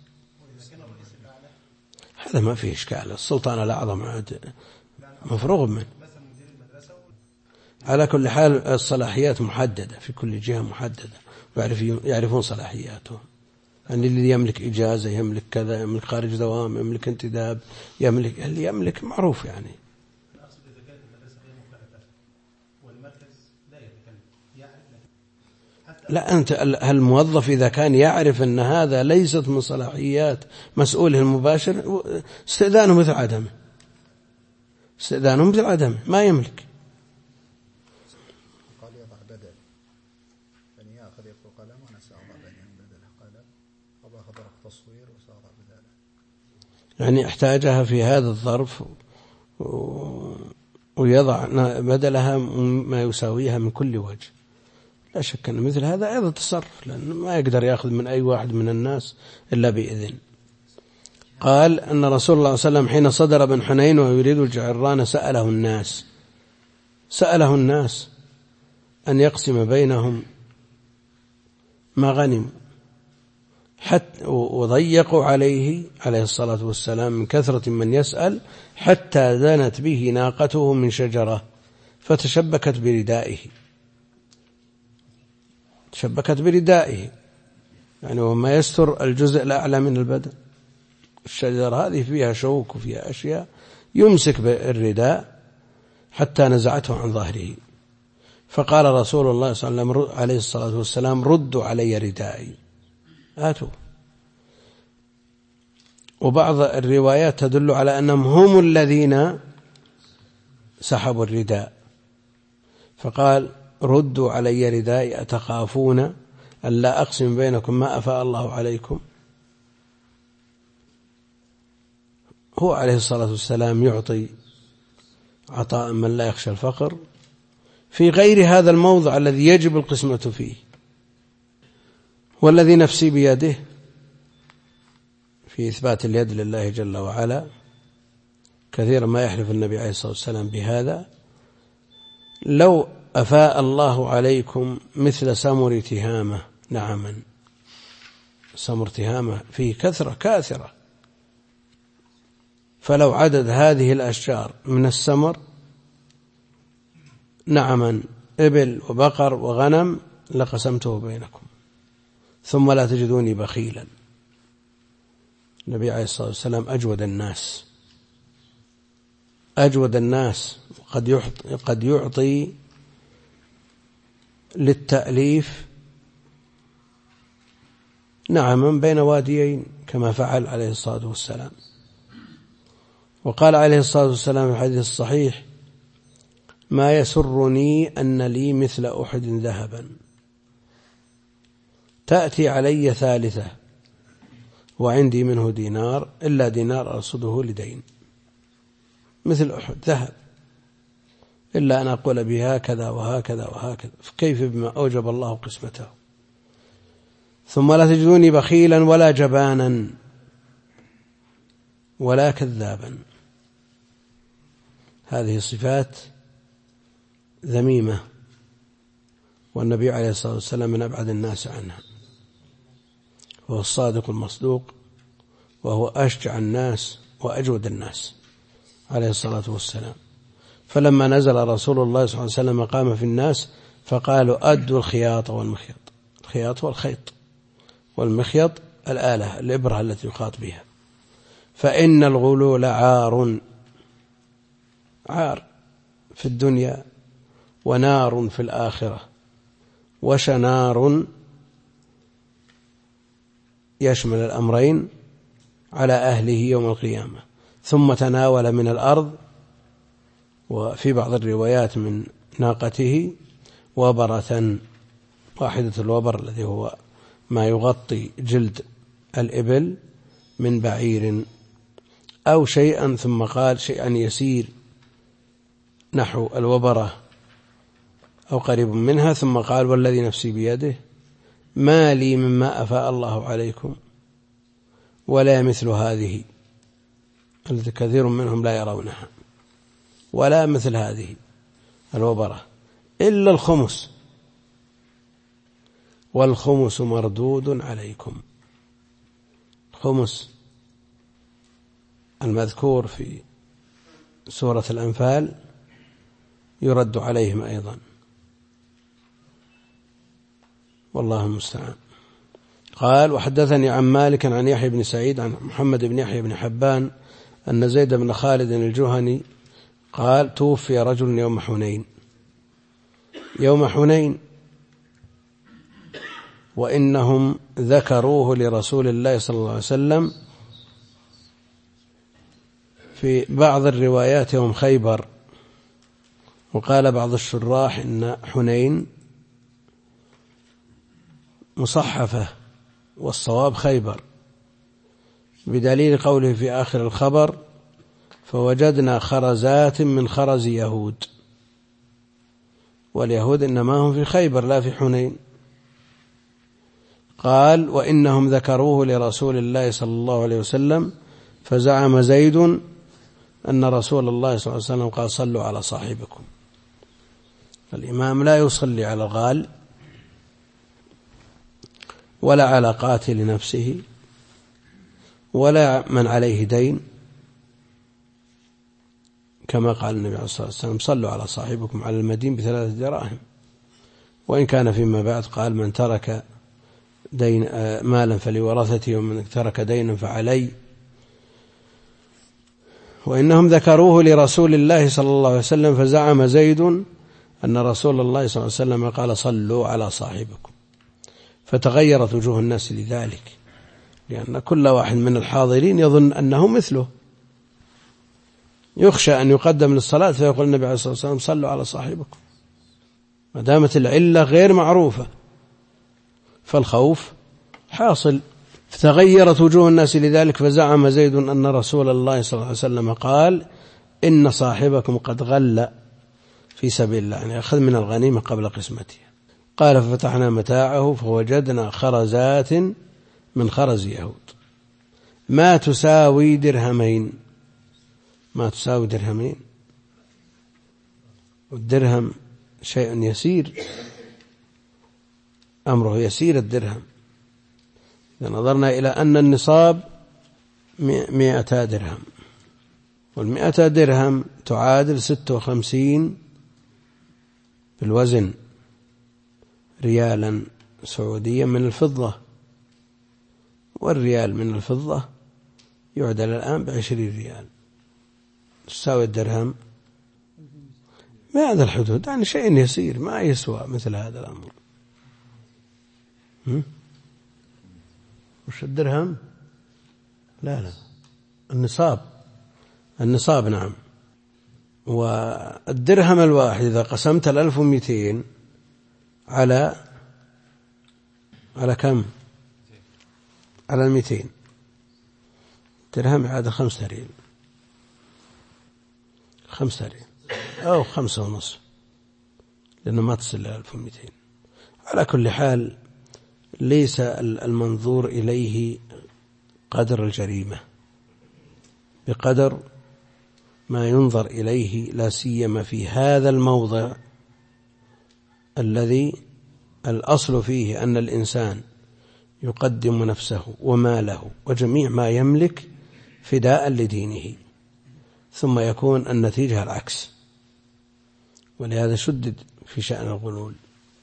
هذا ما فيه إشكال. السلطان الأعظم عاد مفروغ منه. على كل حال الصلاحيات محددة في كل جهة محددة، يعرفون صلاحياته، يعني اللي يملك إجازة، يملك كذا، يملك خارج دوام، يملك انتداب، يملك اللي يملك معروف. يعني لا، أنت الموظف إذا كان يعرف أن هذا ليست من صلاحيات مسؤوله المباشر، استئذانه مثل عدمه، استئذانه مثل عدمه، ما يملك. يعني احتاجها في هذا الظرف ويضع بدلها ما يساويها من كل وجه. لا شك أن مثل هذا أيضا تصرف، لأنه ما يقدر يأخذ من أي واحد من الناس إلا بإذن. قال أن رسول الله صلى الله عليه وسلم حين صدر بن حنين ويريد الجعران سأله الناس أن يقسم بينهم ما غنم، حتى وضيقوا عليه الصلاة والسلام من كثرة من يسأل، حتى دنت به ناقته من شجرة فتشبكت بردائه، يعني وما يستر الجزء الأعلى من البدن. الشجرة هذه فيها شوك وفيها أشياء، يمسك بالرداء حتى نزعته عن ظهره. فقال رسول الله صلى الله عليه وسلم عليه الصلاة والسلام: ردوا علي ردائي، آتوا. وبعض الروايات تدل على أنهم هم الذين سحبوا الرداء، فقال: ردوا علي ردائي أتخافون أن لا أقسم بينكم ما أفاء الله عليكم. هو عليه الصلاة والسلام يعطي عطاء من لا يخشى الفقر في غير هذا الموضع الذي يجب القسمة فيه. والذي نفسي بيده في إثبات اليد لله جل وعلا، كثيرا ما يحلف النبي عليه الصلاة والسلام بهذا: لو أفاء الله عليكم مثل سمر تهامة. نعما، سمر تهامة فيه كثرة كاثرة، فلو عدد هذه الأشجار من السمر نعما إبل وبقر وغنم لقسمته بينكم، ثم لا تجدوني بخيلا. النبي عليه الصلاة والسلام أجود الناس، قد يعطي للتأليف نعما بين واديين كما فعل عليه الصلاة والسلام. وقال عليه الصلاة والسلام في الحديث الصحيح: ما يسرني أن لي مثل أحد ذهبا تأتي علي ثالثة وعندي منه دينار إلا دينار أرصده لدين، مثل أحد ذهب، إلا أن أقول بها كذا وهكذا وهكذا، فكيف بما أوجب الله قسمته. ثم لا تجدوني بخيلا ولا جبانا ولا كذابا. هذه صفات ذميمة، والنبي عليه الصلاة والسلام من أبعد الناس عنها، وهو الصادق المصدوق، وهو أشجع الناس وأجود الناس عليه الصلاة والسلام. فلما نزل رسول الله صلى الله عليه وسلم قام في الناس فقالوا: أدوا الخياط والمخيط. الخياط والخيط، والمخيط الآلة الإبرة التي يخاط بها. فإن الغلول عار في الدنيا، ونار في الآخرة، وشنار يشمل الأمرين على أهله يوم القيامة. ثم تناول من الأرض، وفي بعض الروايات من ناقته، وبرة واحدة، الوبر الذي هو ما يغطي جلد الإبل من بعير أو شيئا، ثم قال شيئا يسير نحو الوبرة أو قريب منها، ثم قال: والذي نفسي بيده ما لي مما أفاء الله عليكم ولا مثل هذه، التي كثير منهم لا يرونها، ولا مثل هذه الوبرة إلا الخمس، والخمس مردود عليكم. الخمس المذكور في سورة الأنفال يرد عليهم أيضا، والله المستعان. قال: وحدثني عن مالك عن يحيى بن سعيد عن محمد بن يحيى بن حبان أن زيد بن خالد الجهني قال: توفي رجل يوم حنين، وإنهم ذكروه لرسول الله صلى الله عليه وسلم، في بعض الروايات يوم خيبر. وقال بعض الشراح إن حنين مصحفة والصواب خيبر، بدليل قوله في آخر الخبر فوجدنا خرزات من خرز يهود، واليهود إنما هم في خيبر لا في حنين. قال وإنهم ذكروه لرسول الله صلى الله عليه وسلم فزعم زيد أن رسول الله صلى الله عليه وسلم قال صلوا على صاحبكم. الإمام لا يصلي على الغال ولا على قاتل نفسه ولا من عليه دين، كما قال النبي عليه الصلاة والسلام صلوا على صاحبكم على المدين ب3 دراهم. وإن كان فيما بعد قال من ترك دين مالا فلورثته ومن ترك دينا فعلي. وإنهم ذكروه لرسول الله صلى الله عليه وسلم فزعم زيد أن رسول الله صلى الله عليه وسلم قال صلوا على صاحبكم، فتغيرت وجوه الناس لذلك، لأن كل واحد من الحاضرين يظن أنه مثله، يخشى أن يقدم للصلاة فيقول النبي عليه الصلاة والسلام صلوا على صاحبكم، ما دامت العلة غير معروفة فالخوف حاصل. فتغيرت وجوه الناس لذلك فزعم زيد أن رسول الله صلى الله عليه وسلم قال إن صاحبكم قد غل في سبيل الله، يعني أخذ من الغنيمة قبل قسمتها. قال ففتحنا متاعه فوجدنا خرزات من خرز يهود ما تساوي درهمين. ما تساوي درهمين، والدرهم شيء يسير، أمره يسير الدرهم. إذا نظرنا إلى أن النصاب 100 درهم، وال100 درهم تعادل 56 بالوزن ريالا سعوديا من الفضة، والريال من الفضة يعدل الآن ب20 ريال، تساوي الدرهم بهذا الحدود، يعني شيء يسير ما يسوى مثل هذا الأمر. وش الدرهم؟ لا النصاب نعم. والدرهم الواحد إذا قسمت 1200 على كم؟ على 200 درهم يعادل 5 ريال، 5 ريال أو 5.5، لأنه ما تصل إلى 1200. على كل حال ليس المنظور إليه قدر الجريمة بقدر ما ينظر إليه، لا سيما في هذا الموضع الذي الأصل فيه أن الإنسان يقدم نفسه وماله وجميع ما يملك فداء لدينه، ثم يكون النتيجة العكس. ولهذا شدد في شأن الغلول.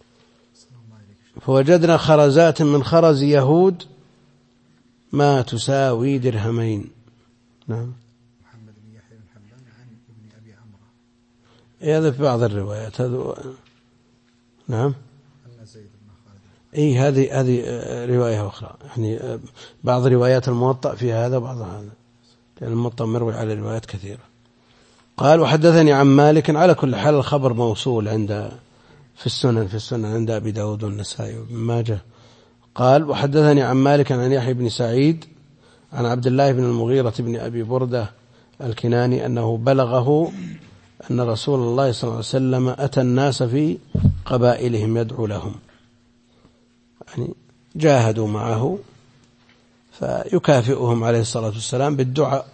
فوجدنا خرزات من خرز يهود ما تساوي درهمين. نعم. محمد بن يحيى بن حبان عن ابن أبي عمرو، هذا في بعض الروايات هذا. نعم. أن زيد بن خالد. أي هذه رواية أخرى، يعني بعض روايات الموطأ فيها هذا وبعض هذا، لأن الموطأ مروي على روايات كثيرة. قال وحدثني عن مالك. على كل حال الخبر موصول في السنن عند أبي داود والنسائي وابن ماجه. قال وحدثني عن مالك عن يحيى بن سعيد عن عبد الله بن المغيرة بن أبي بردة الكناني أنه بلغه أن رسول الله صلى الله عليه وسلم أتى الناس في قبائلهم يدعو لهم، يعني جاهدوا معه فيكافئهم عليه الصلاة والسلام بالدعاء،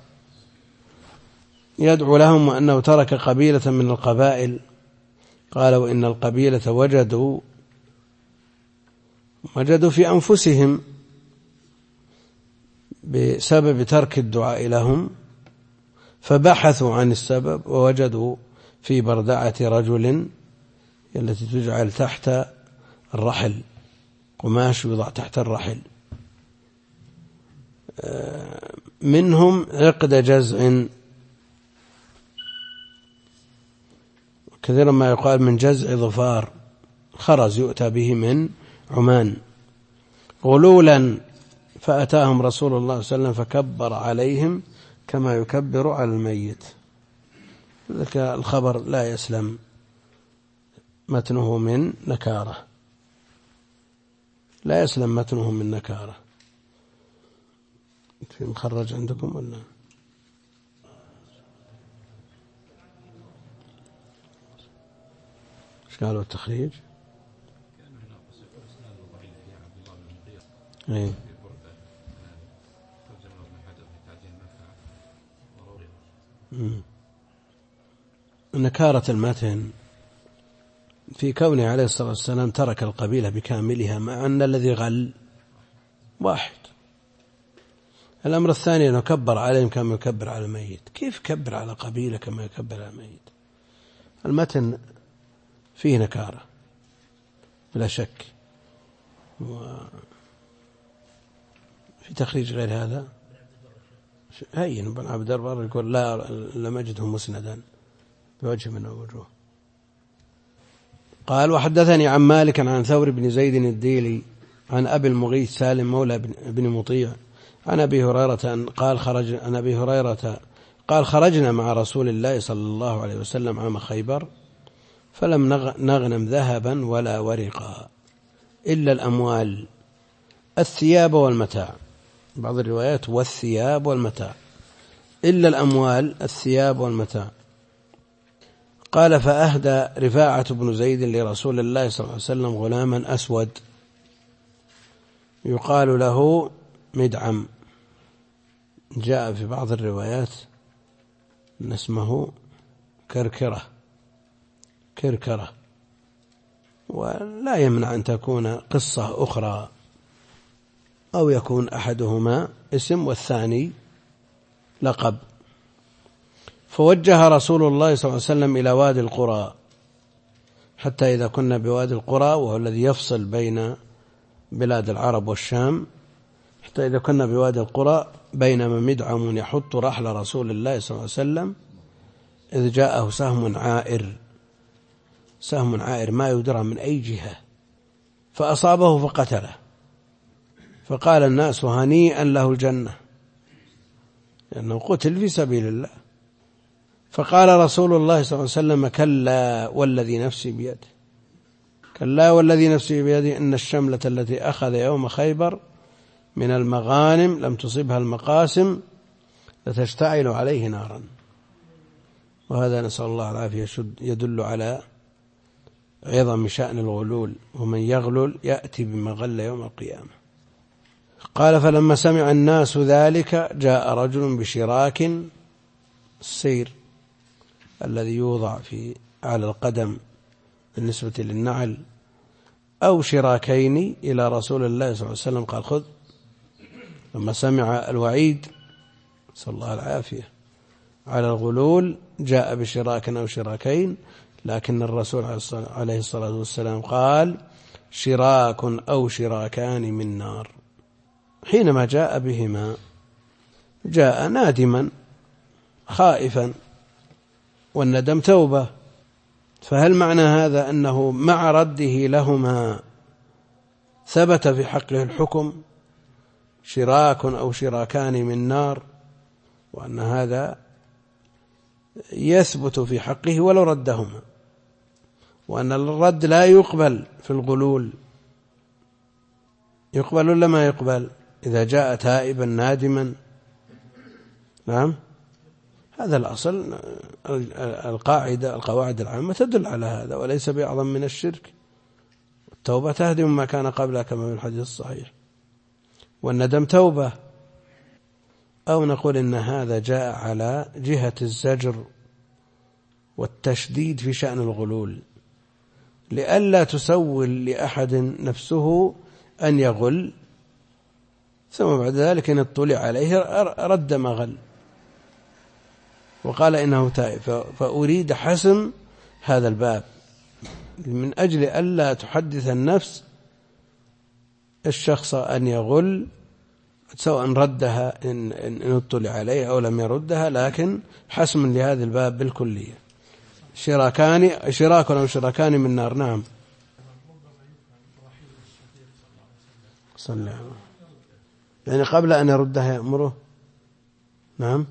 يدعو لهم وأنه ترك قبيلة من القبائل. قال وإن القبيلة وجدوا في أنفسهم بسبب ترك الدعاء لهم، فبحثوا عن السبب ووجدوا في بردعة رجل التي تجعل تحت الرحل، قماش يوضع تحت الرحل، منهم عقد جزع، كثيرا ما يقال من جزع ظفار، خرز يؤتى به من عمان، غلولا. فأتاهم رسول الله صلى الله عليه وسلم فكبر عليهم كما يكبر على الميت. ذلك الخبر لا يسلم متنه من نكارة، لا يسلم متنه من نكارة. في مخرج عندكم ولا؟ ايش قالوا التخريج؟ ايه نكارة المتن في كونه عليه الصلاة والسلام ترك القبيلة بكاملها مع أن الذي غل واحد. الأمر الثاني أنه كبر عليهم كما يكبر على الميت. كيف كبر على قبيلة كما يكبر على الميت؟ المتن فيه نكارة بلا شك. في تخريج غير هذا هين بن عبد البر يقول لا لم أجده مسندا بوجه من الوجوه. قال وحدثني عن مالك عن ثور بن زيد الديلي عن أبي المغيث سالم مولى بن مطيع عن أبي هريرة قال خرجنا مع رسول الله صلى الله عليه وسلم عام خيبر فلم نغنم ذهبا ولا ورقا إلا الأموال الثياب والمتاع. بعض الروايات والثياب والمتاع إلا الأموال الثياب والمتاع. قال فأهدى رفاعة بن زيد لرسول الله صلى الله عليه وسلم غلاما أسود يقال له مدعم. جاء في بعض الروايات أن اسمه كركرة ولا يمنع أن تكون قصة أخرى أو يكون أحدهما اسم والثاني لقب. فوجه رسول الله صلى الله عليه وسلم إلى وادي القرى حتى إذا كنا بوادي القرى وهو الذي يفصل بين بلاد العرب والشام، حتى إذا كنا بوادي القرى بينما مدعم يحط رحل رسول الله صلى الله عليه وسلم إذ جاءه سهم عائر ما يدرى من أي جهة فأصابه فقتله. فقال الناس هنيئا له الجنة لأنه قتل في سبيل الله. فقال رسول الله صلى الله عليه وسلم كلا والذي نفسي بيده إن الشملة التي أخذ يوم خيبر من المغانم لم تصبها المقاسم لتشتعل عليه نارا. وهذا نسأل الله العافية يدل على عظم شأن الغلول ومن يغلل يأتي بما غل يوم القيامة. قال فلما سمع الناس ذلك جاء رجل بشراك السير الذي يوضع على القدم بالنسبة للنعل أو شراكين إلى رسول الله صلى الله عليه وسلم قال خذ. لما سمع الوعيد صلى الله العافية على الغلول جاء بشراك أو شراكين، لكن الرسول عليه الصلاة والسلام قال شراك أو شراكان من نار. حينما جاء بهما جاء نادما خائفا والندم توبة. فهل معنى هذا أنه مع رده لهما ثبت في حقه الحكم شراك أو شراكان من نار، وأن هذا يثبت في حقه ولو ردهما، وأن الرد لا يقبل في الغلول؟ يقبل ولا ما يقبل إذا جاء تائبا نادما؟ نعم، هذا الأصل. القواعد العامة تدل على هذا وليس بأعظم من الشرك. التوبة تهدم ما كان قبلها كما في الحديث الصحيح، والندم توبة. أو نقول إن هذا جاء على جهة الزجر والتشديد في شأن الغلول لئلا تسول لأحد نفسه أن يغل ثم بعد ذلك إن اطلع عليه رد ما غل وقال إنه تائب. فأريد حسم هذا الباب من أجل ألا تحدث النفس الشخص أن يغل سواء ردها إن اطلع عليه أو لم يردها، لكن حسم لهذا الباب بالكلية. شراك أو شراكان من نار. نعم صلى الله عليه وسلم، يعني قبل أن يردها يأمره. نعم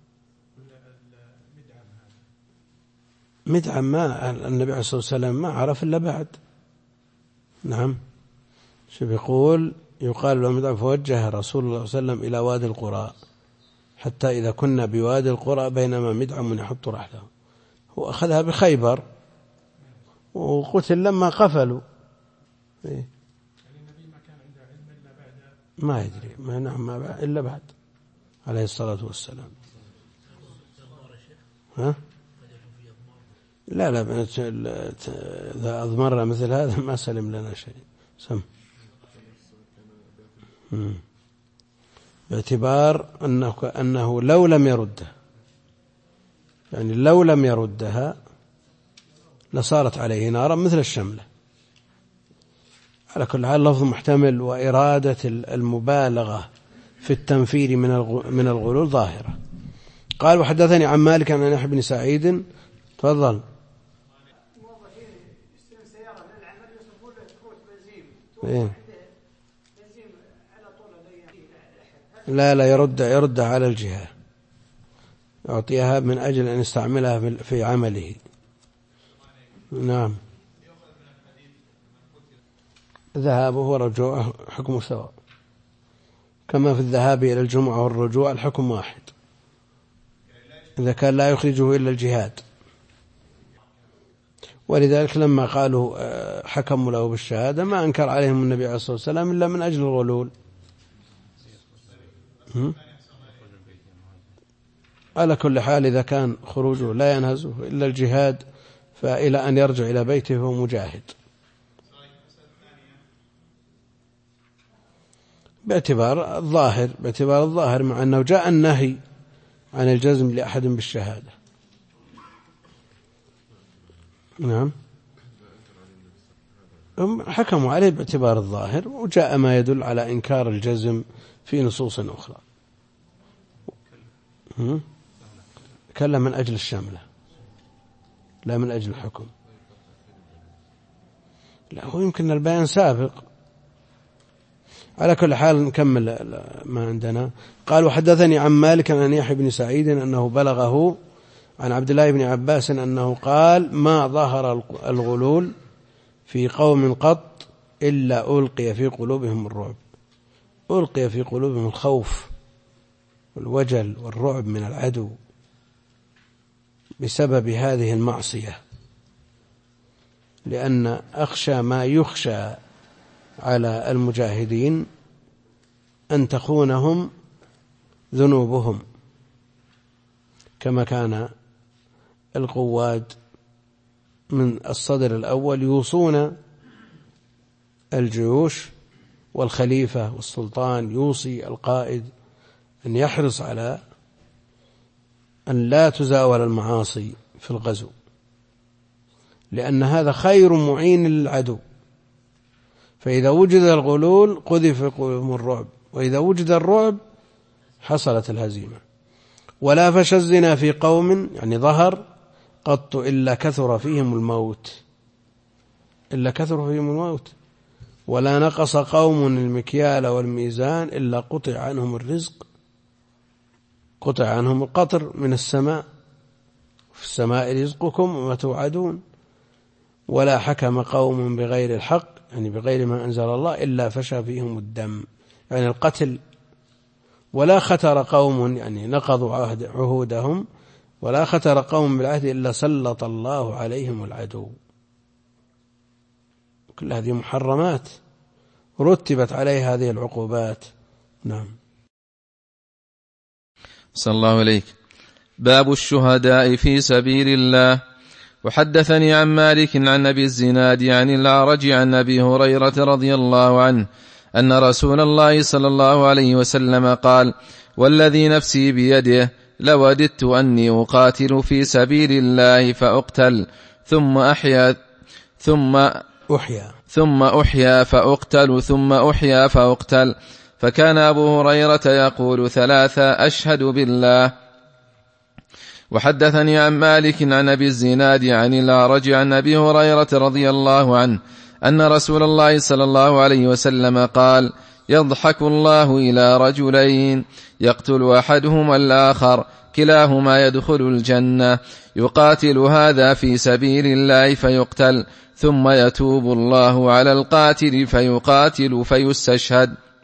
مدعم ما النبي عليه الصلاة والسلام ما عرف إلا بعد. نعم شو بيقول يقال له مدعم، فوجه رسول الله صلى الله عليه وسلم إلى وادي القرى، حتى إذا كنا بوادي القرى بينما مدعم يحط رحله، هو أخذها بخيبر وقتل لما قفلوا. ما يدري، ما إلا بعد عليه الصلاة والسلام. ها؟ لا إذا أضمرنا مثل هذا ما سلم لنا شيء. سم باعتبار أنه لو لم يردها، يعني لو لم يردها لصارت عليه نارا مثل الشملة. على كل حال لفظ محتمل، وإرادة المبالغة في التنفير من الغلول ظاهرة. قال وحدثني عن مالك عن يحيى بن سعيد. تفضل. لا يرد على الجهة، يعطيها من أجل أن يستعملها في عمله. نعم. ذهابه ورجوعه حكم سواء، كما في الذهاب إلى الجمعة والرجوع الحكم واحد، إذا كان لا يخرجه إلا الجهاد. ولذلك لما قالوا حكموا له بالشهادة ما أنكر عليهم النبي عليه الصلاة والسلام إلا من أجل الغلول. على كل حال إذا كان خروجه لا ينهزه إلا الجهاد، فإلى أن يرجع إلى بيته هو مجاهد. باعتبار الظاهر مع أنه جاء النهي عن الجزم لأحد بالشهادة. نعم، هم حكموا عليه باعتبار الظاهر، وجاء ما يدل على إنكار الجزم في نصوص أخرى. كلا من أجل الشملة لا من أجل الحكم. لا، هو يمكن البيان سابق. على كل حال نكمل ما عندنا. قال وحدثني عن مالك عن يحيى بن سعيد أنه بلغه عن عبد الله بن عباس أنه قال ما ظهر الغلول في قوم قط إلا ألقي في قلوبهم الرعب، ألقي في قلوبهم الخوف والوجل والرعب من العدو بسبب هذه المعصية، لأن أخشى ما يخشى على المجاهدين أن تخونهم ذنوبهم، كما كان القواد من الصدر الأول يوصون الجيوش، والخليفة والسلطان يوصي القائد أن يحرص على أن لا تزاول المعاصي في الغزو، لأن هذا خير معين للعدو. فإذا وجد الغلول قذف في قلوبهم الرعب، وإذا وجد الرعب حصلت الهزيمة. ولا فشى الزنا في قوم، يعني ظهر قط إلا كثر فيهم الموت، ولا نقص قوم المكيال والميزان إلا قطع عنهم الرزق، قطع عنهم القطر من السماء، في السماء رزقكم وما توعدون. ولا حكم قوم بغير الحق، يعني بغير ما أنزل الله، إلا فشى فيهم الدم، يعني القتل. ولا ختر قوم، يعني نقضوا عهودهم، ولا ختر قوم بالعهد إلا سلط الله عليهم العدو. كل هذه محرمات رتبت عليها هذه العقوبات. نعم. صلى الله عليك. باب الشهداء في سبيل الله. وحدثني عن مالك عن أبي الزناد عن الأعرج عن أبي هريرة رضي الله عنه أن رسول الله صلى الله عليه وسلم قال: والذي نفسي بيده لوددت أني أقاتل في سبيل الله فأقتل ثم أحيا فأقتل ثم أحيا فأقتل. فكان أبو هريرة يقول 3: أشهد بالله. وحدثني عن مالك عن أبي الزناد عن الأعرج عن أبي هريرة رضي الله عنه أن رسول الله صلى الله عليه وسلم قال: يضحك الله إلى رجلين يقتل أحدهما الآخر كلاهما يدخل الجنة، يقاتل هذا في سبيل الله فيقتل، ثم يتوب الله على القاتل فيقاتل فيستشهد.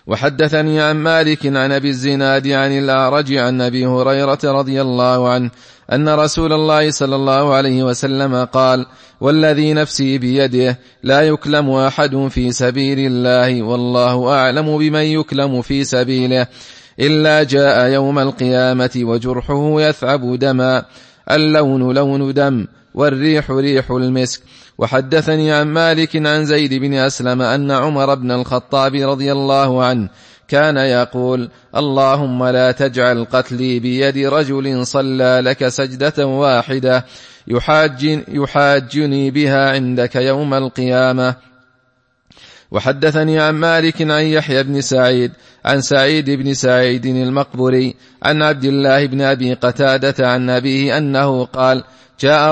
وحدثني عن مالك عن أبي الزناد عن الأعرج عن أبي هريرة رضي الله عنه أن رسول الله صلى الله عليه وسلم قال: والذي نفسي بيده لا يكلم أحد في سبيل الله والله أعلم بمن يكلم في سبيله إلا جاء يوم القيامة وجرحه يثعب دما، اللون لون دم والريح ريح المسك. وحدثني عن مالك عن زيد بن أسلم أن عمر بن الخطاب رضي الله عنه كان يقول: اللهم لا تجعل قتلي بيد رجل صلى لك سجدة واحدة يحاجني بها عندك يوم القيامة. وحدثني عن مالك عن يحيى بن سعيد عن سعيد بن سعيد المقبري عن عبد الله بن أبي قتادة عن أبيه أنه قال: جاء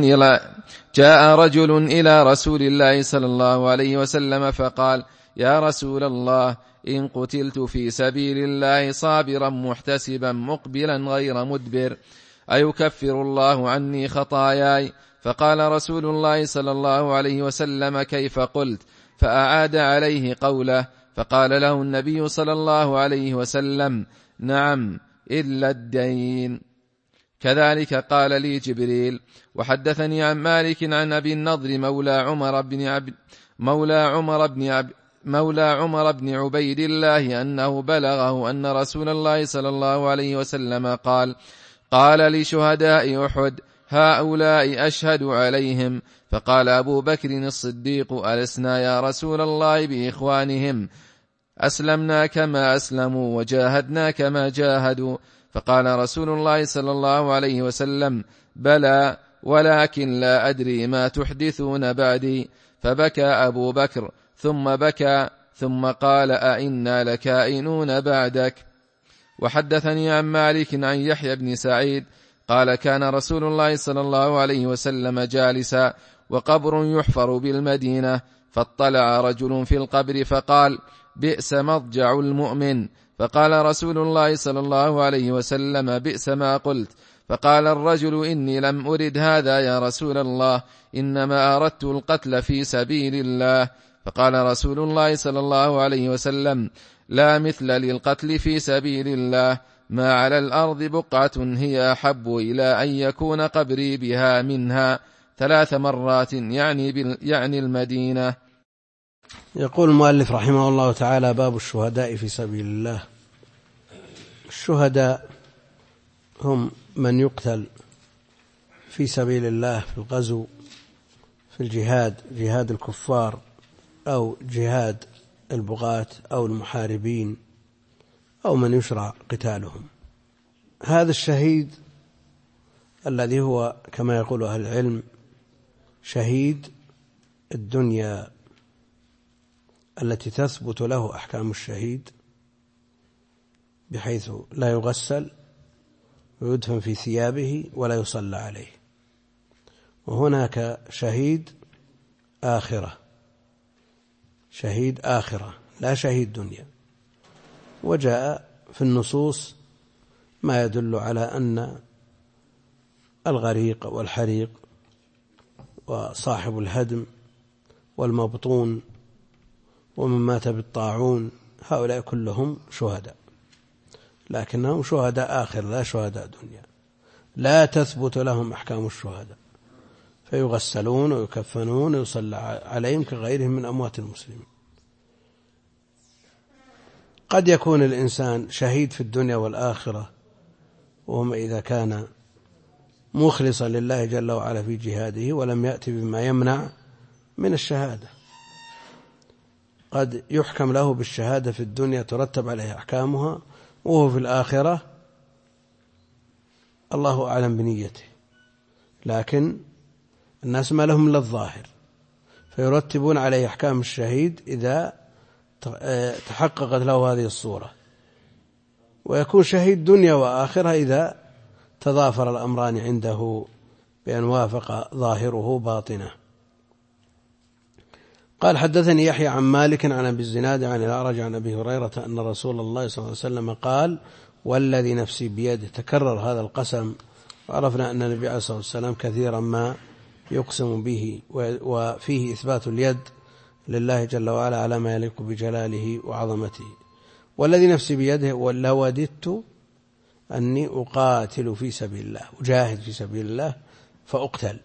رجل إلى رسول الله صلى الله عليه وسلم فقال: يا رسول الله، إن قتلت في سبيل الله صابرا محتسبا مقبلا غير مدبر أيكفر الله عني خطاياي؟ فقال رسول الله صلى الله عليه وسلم: كيف قلت؟ فأعاد عليه قوله، فقال له النبي صلى الله عليه وسلم: نعم إلا الدين. كذلك قال لي جبريل. وحدثني عن مالك عن أبي النضر مولى عمر بن عبيد الله أنه بلغه أن رسول الله صلى الله عليه وسلم قال لشهداء أحد: هؤلاء أشهد عليهم. فقال أبو بكر الصديق: ألسنا يا رسول الله بإخوانهم؟ أسلمنا كما أسلموا وجاهدنا كما جاهدوا. فقال رسول الله صلى الله عليه وسلم: بلى، ولكن لا أدري ما تحدثون بعدي. فبكى أبو بكر ثم بكى ثم قال: أئنا لكائنون بعدك. وحدثني عن مالك عن يحيى بن سعيد قال: كان رسول الله صلى الله عليه وسلم جالسا وقبر يحفر بالمدينة، فاطلع رجل في القبر فقال: بئس مضجع المؤمن. فقال رسول الله صلى الله عليه وسلم: بئس ما قلت. فقال الرجل: إني لم أرد هذا يا رسول الله، إنما أردت القتل في سبيل الله. فقال رسول الله صلى الله عليه وسلم: لا مثل للقتل في سبيل الله، ما على الأرض بقعة هي أحب إلى أن يكون قبري بها منها 3 مرات، يعني المدينة. يقول المؤلف رحمه الله تعالى: باب الشهداء في سبيل الله. الشهداء هم من يقتل في سبيل الله في الغزو، في الجهاد، جهاد الكفار أو جهاد البغاة أو المحاربين، أو من يشرع قتالهم. هذا الشهيد الذي هو كما يقول أهل العلم شهيد الدنيا التي تثبت له أحكام الشهيد، بحيث لا يغسل ويدفن في ثيابه ولا يصلى عليه. وهناك شهيد آخرة، شهيد آخرة لا شهيد دنيا. وجاء في النصوص ما يدل على أن الغريق والحريق وصاحب الهدم والمبطون ومن مات بالطاعون هؤلاء كلهم شهداء، لكنهم شهداء آخر لا شهداء دنيا، لا تثبت لهم أحكام الشهداء، فيغسلون ويكفنون ويصلى عليهم كغيرهم من أموات المسلمين. قد يكون الإنسان شهيد في الدنيا والآخرة، وهم إذا كان مخلصا لله جل وعلا في جهاده ولم يأتي بما يمنع من الشهادة. قد يحكم له بالشهادة في الدنيا ترتب عليه أحكامها، وهو في الآخرة الله أعلم بنيته، لكن الناس ما لهم إلا الظاهر، فيرتبون عليه أحكام الشهيد إذا تحققت له هذه الصورة، ويكون شهيد دنيا وآخرة إذا تضافر الأمران عنده بأن وافق ظاهره باطنه. قال: حدثني يحيى عن مالك عن أبي الزناد عن الأعرج عن أبي هريرة أن رسول الله صلى الله عليه وسلم قال: والذي نفسي بيده. تكرر هذا القسم، وعرفنا أن النبي عليه الصلاة والسلام كثيرا ما يقسم به، وفيه إثبات اليد لله جل وعلا على ما يليق بجلاله وعظمته. والذي نفسي بيده ولوددت أني أقاتل في سبيل الله أجاهد في سبيل الله فأقتل،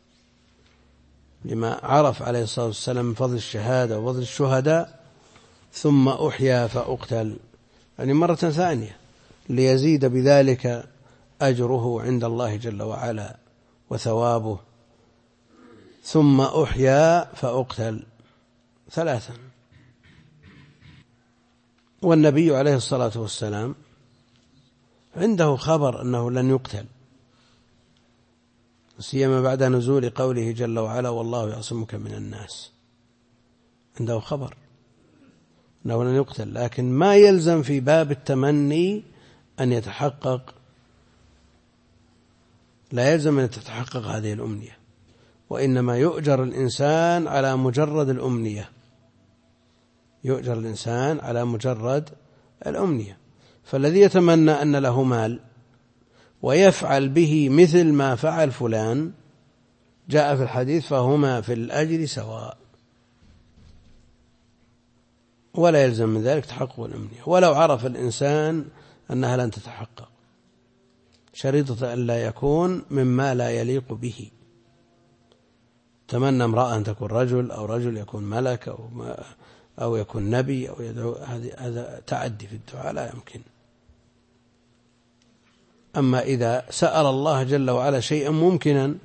لما عرف عليه الصلاة والسلام من فضل الشهادة وفضل الشهداء، ثم أحيا فأقتل، يعني مرة ثانية ليزيد بذلك أجره عند الله جل وعلا وثوابه. ثم أحيا فأقتل 3. والنبي عليه الصلاة والسلام عنده خبر أنه لن يقتل، سيما بعد نزول قوله جل وعلا والله يعصمك من الناس، عنده خبر أنه لن يقتل، لكن ما يلزم في باب التمني أن يتحقق، لا يلزم أن تتحقق هذه الأمنية، وإنما يؤجر الإنسان على مجرد الأمنية، يؤجر الإنسان على مجرد الأمنية. فالذي يتمنى أن له مال ويفعل به مثل ما فعل فلان، جاء في الحديث فهما في الأجر سواء، ولا يلزم من ذلك تحقق الأمنية، ولو عرف الإنسان أنها لن تتحقق، شريطة أن لا يكون مما لا يليق به. تمنى امرأة أن تكون رجل، أو رجل يكون ملك، أو يكون نبي، أو يدعو، هذا تعدي في الدعاء لا يمكن. أما إذا سأل الله جل وعلا شيئا ممكنا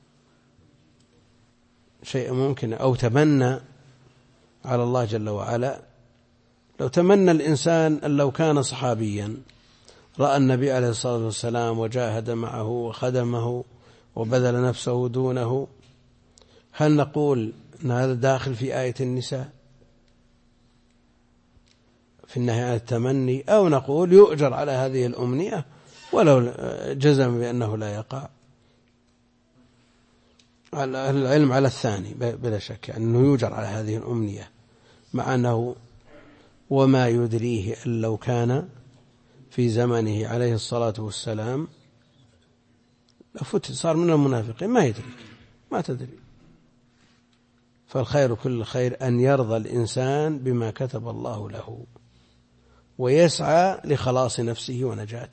أو تمنى على الله جل وعلا، لو تمنى الإنسان أن لو كان صحابيا رأى النبي عليه الصلاة والسلام وجاهد معه وخدمه وبذل نفسه دونه، هل نقول أن هذا داخل في آية النساء في النهي عن التمني، أو نقول يؤجر على هذه الأمنية ولو جزم بأنه لا يقع؟ العلم على الثاني بلا شك، أنه يؤجر على هذه الأمنية، مع أنه وما يدريه أن لو كان في زمنه عليه الصلاة والسلام لفتن صار من المنافقين، ما يدري، ما تدري. فالخير كل خير أن يرضى الإنسان بما كتب الله له ويسعى لخلاص نفسه ونجاته.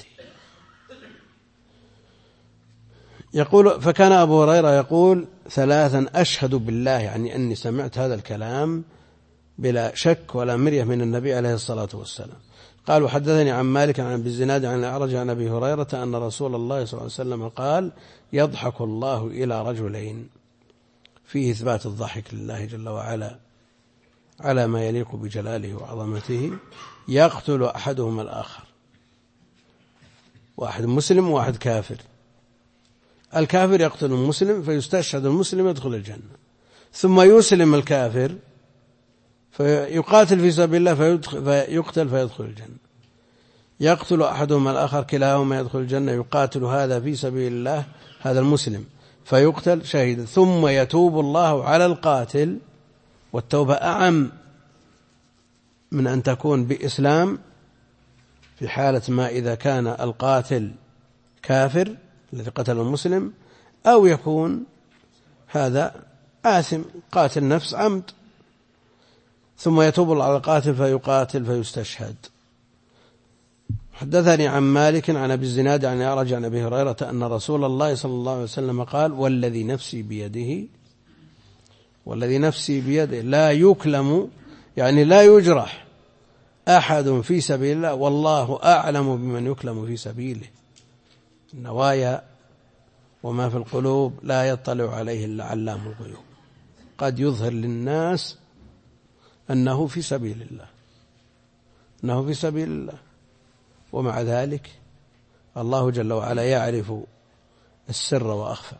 يقول فكان أبو هريرة يقول 3 أشهد بالله، يعني أني سمعت هذا الكلام بلا شك ولا مرية من النبي عليه الصلاة والسلام. قال وحدثني عن مالك عن أبي الزناد عن الأعرج عن أبي هريرة أن رسول الله صلى الله عليه وسلم قال يضحك الله إلى رجلين، فيه إثبات الضحك لله جل وعلا على ما يليق بجلاله وعظمته، يقتل أحدهما الآخر، واحد مسلم وواحد كافر، الكافر يقتل المسلم فيستشهد المسلم يدخل الجنة، ثم يسلم الكافر فيقاتل في سبيل الله فيقتل فيدخل الجنة. يقتل أحدهما الآخر كلاهما يدخل الجنة، يقاتل هذا في سبيل الله هذا المسلم فيقتل شهيدا، ثم يتوب الله على القاتل، والتوبة أعم من أن تكون بإسلام في حالة ما إذا كان القاتل كافر الذي قتل المسلم، أو يكون هذا آثم قاتل نفس عمد، ثم يتوب الله على القاتل فيقاتل فيستشهد. حدثني عن مالك عن أبي الزناد عن الأعرج عن أبي هريرة أن رسول الله صلى الله عليه وسلم قال والذي نفسي بيده، والذي نفسي بيده لا يكلم، يعني لا يجرح أحد في سبيل الله والله أعلم بمن يكلم في سبيله. النوايا وما في القلوب لا يطلع عليه إلا علام الغيوب، قد يظهر للناس أنه في سبيل الله، أنه في سبيل الله، ومع ذلك الله جل وعلا يعرف السر وأخفى،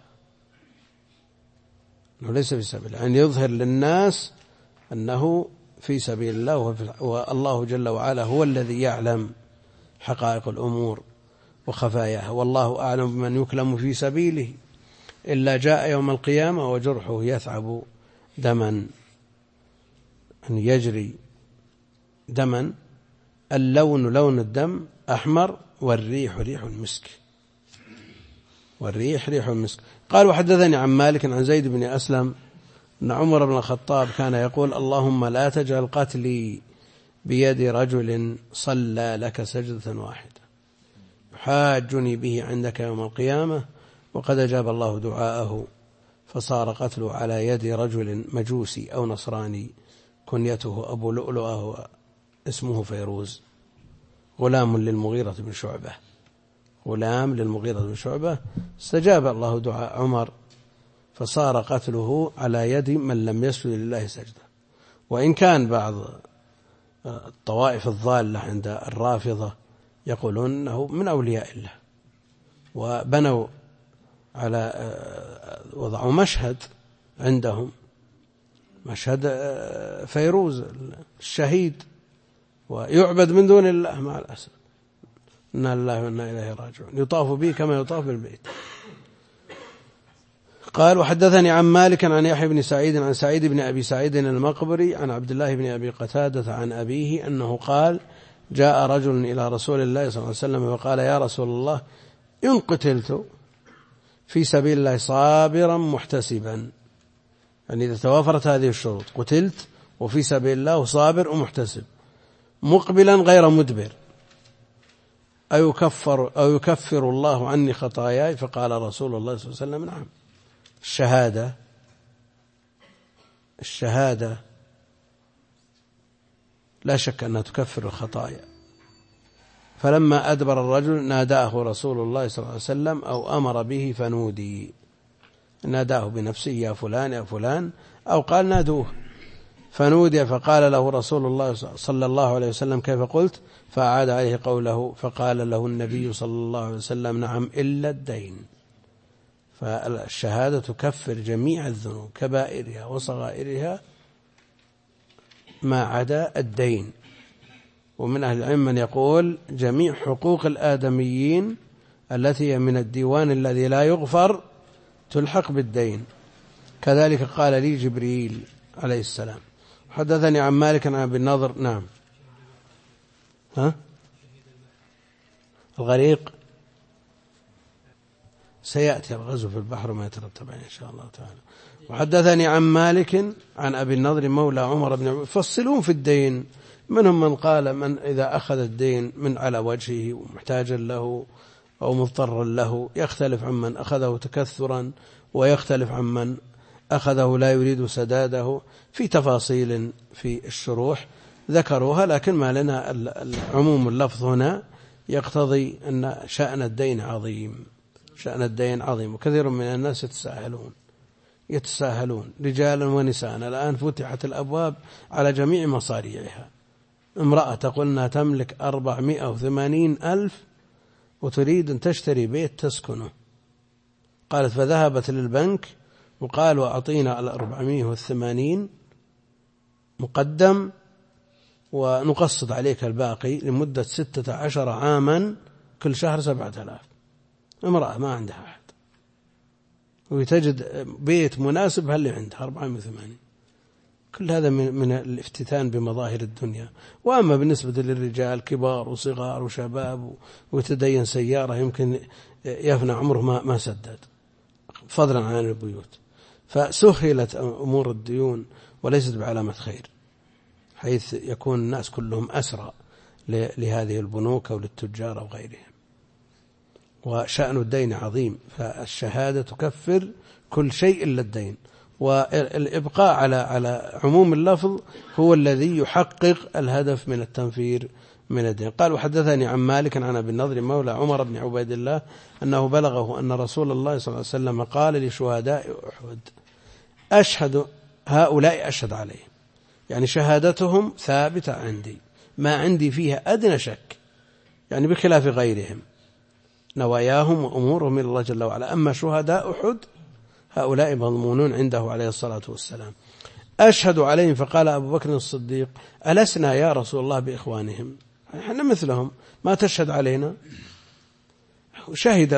أنه ليس في سبيل الله، يعني يظهر للناس أنه في سبيل الله، والله جل وعلا هو الذي يعلم حقائق الأمور وخفاياها. والله أعلم بمن يكلم في سبيله إلا جاء يوم القيامة وجرحه يثعب دما، أن يجري دما، اللون لون الدم أحمر، والريح ريح المسك، والريح ريح المسك. قال وحدثني عن مالك عن زيد بن أسلم أن عمر بن الخطاب كان يقول اللهم لا تجعل قتلي بيد رجل صلى لك سجدة واحدة يحاجني به عندك يوم القيامة وقد أجاب الله دعاءه فصار قتله على يد رجل مجوسي أو نصراني كنيته أبو لؤلؤة اسمه فيروز غلام للمغيرة بن شعبة استجاب الله دعاء عمر فصار قتله على يد من لم يسجد لله سجدة. وإن كان بعض الطوائف الضالة عند الرافضة يقولون أنه من أولياء الله وبنوا على وضعوا مشهد عندهم مشهد فيروز الشهيد ويعبد من دون الله مع الأسف. إنا لله وإنا إليه راجعون يطاف به كما يطاف بالبيت. قال وحدثني عن مالك عن يحيى بن سعيد عن سعيد بن أبي سعيد المقبري عن عبد الله بن أبي قتادة عن أبيه أنه قال جاء رجل إلى رسول الله صلى الله عليه وسلم وقال يا رسول الله إن قتلت في سبيل الله صابرا محتسبا، يعني إذا توافرت هذه الشروط قتلت وفي سبيل الله صابر ومحتسب مقبلا غير مدبر أو يكفر الله عني خطاياي؟ فقال رسول الله صلى الله عليه وسلم نعم. الشهادة لا شك أنها تكفر الخطايا. فلما أدبر الرجل ناداه رسول الله صلى الله عليه وسلم أو أمر به فنودي، ناداه بنفسه يا فلان يا فلان أو قال نادوه فنودي فقال له رسول الله صلى الله عليه وسلم كيف قلت؟ فأعاد عليه قوله فقال له النبي صلى الله عليه وسلم نعم إلا الدين. فالشهادة تكفر جميع الذنوب كبائرها وصغائرها ما عدا الدين. ومن أهل العلم من يقول جميع حقوق الآدميين التي هي من الديوان الذي لا يغفر تلحق بالدين. كذلك قال لي جبريل عليه السلام. حدثني عن مالك عن أبي النضر نعم الغريق سيأتي الغزو في البحر ما يترتب عليه إن شاء الله تعالى. وحدثني عن مالك عن أبي النضر مولى عمر بن عبد فصلون في الدين. منهم من قال من إذا أخذ الدين من على وجهه ومحتاجا له أو مضطرا له يختلف عمن أخذه تكثرا ويختلف عمن أخذه لا يريد سداده في تفاصيل في الشروح ذكروها، لكن ما لنا عموم اللفظ هنا يقتضي أن شأن الدين عظيم وكثير من الناس يتساهلون رجالا ونساء. الآن فتحت الأبواب على جميع مصاريعها. امرأة تقول أنها تملك 480,000 وتريد أن تشتري بيت تسكنه، قالت فذهبت للبنك وقالوا أعطينا 480 مقدم ونقسط عليك الباقي لمدة 16 عاما كل شهر 7,000. امرأة ما عندها أحد وتجد بيت مناسب هل عندها 480. كل هذا من الافتتان بمظاهر الدنيا. وأما بالنسبة للرجال كبار وصغار وشباب ويتدين سيارة يمكن يفنى عمره ما سدد فضلا عن البيوت. فسهلت أمور الديون وليست بعلامة خير، حيث يكون الناس كلهم أسرى لهذه البنوك أو للتجار أو غيرهم. وشأن الدين عظيم، فالشهادة تكفر كل شيء إلا الدين. والإبقاء على عموم اللفظ هو الذي يحقق الهدف من التنفير من الدين. قال وحدثني عن مالك عن أبي النضر مولى عمر بن عبيد الله أنه بلغه أن رسول الله صلى الله عليه وسلم قال لشهداء أحد أشهد هؤلاء أشهد عليهم، يعني شهادتهم ثابتة عندي ما عندي فيها أدنى شك، يعني بخلاف غيرهم نواياهم وأمورهم إلى الله جل وعلا. أما شهداء أحد هؤلاء مضمونون عنده عليه الصلاة والسلام. أشهد عليهم فقال أبو بكر الصديق ألسنا يا رسول الله بإخوانهم؟ نحن مثلهم ما تشهد علينا؟ شهد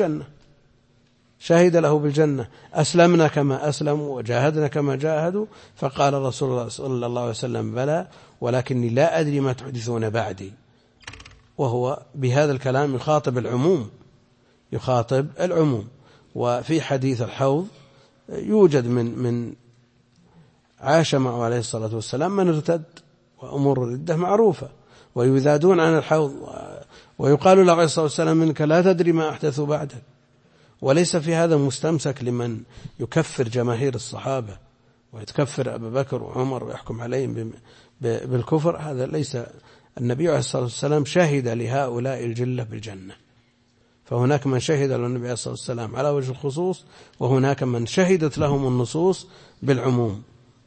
له بالجنة أسلمنا كما أسلموا وجاهدنا كما جاهدوا. فقال رسول الله صلى الله عليه وسلم بلى ولكني لا أدري ما تحدثون بعدي. وهو بهذا الكلام يخاطب العموم. وفي حديث الحوض يوجد من عاش معه عليه الصلاة والسلام من ارتد وأمور الردة معروفة، ويذادون عن الحوض، ويقال له عليه الصلاة والسلام إنك لا تدري ما أحدث بعدك. وليس في هذا مستمسك لمن يكفر جماهير الصحابة ويتكفر أبا بكر وعمر ويحكم عليهم بالكفر. هذا ليس. النبي عليه الصلاة والسلام شهد لهؤلاء الجلة بالجنة، فهناك من شهد للنبي عليه الصلاة والسلام على وجه الخصوص، وهناك من شهدت لهم النصوص بالعموم.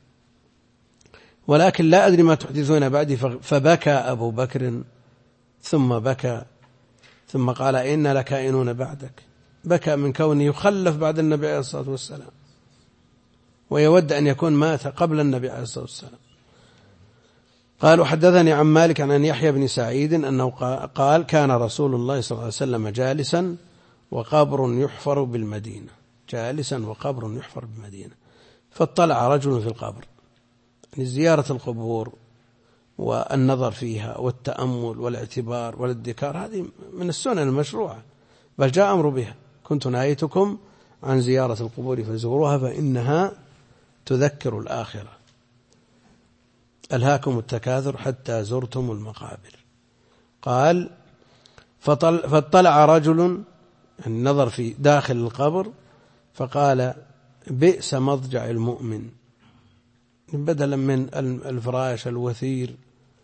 ولكن لا أدري ما تحدثون بعدي. فبكى أبو بكر ثم بكى ثم قال إن لكائنون بعدك. بكى من كونه يخلف بعد النبي عليه الصلاة والسلام، ويود أن يكون مات قبل النبي عليه الصلاة والسلام. قالوا حدثني عن مالك عن يحيى بن سعيد أنه قال كان رسول الله صلى الله عليه وسلم جالسا وقبر يحفر بالمدينة، جالسا وقبر يحفر بالمدينة، فاطلع رجل في القبر. يعني زيارة القبور والنظر فيها والتأمل والاعتبار والادكار هذه من السنن المشروعة، بل جاء أمر بها. كنت نهيتكم عن زيارة القبور فزوروها فإنها تذكر الآخرة. ألهاكم التكاثر حتى زرتم المقابر. قال فاطلع رجل، النظر في داخل القبر، فقال بئس مضجع المؤمن، بدلا من الفراش الوثير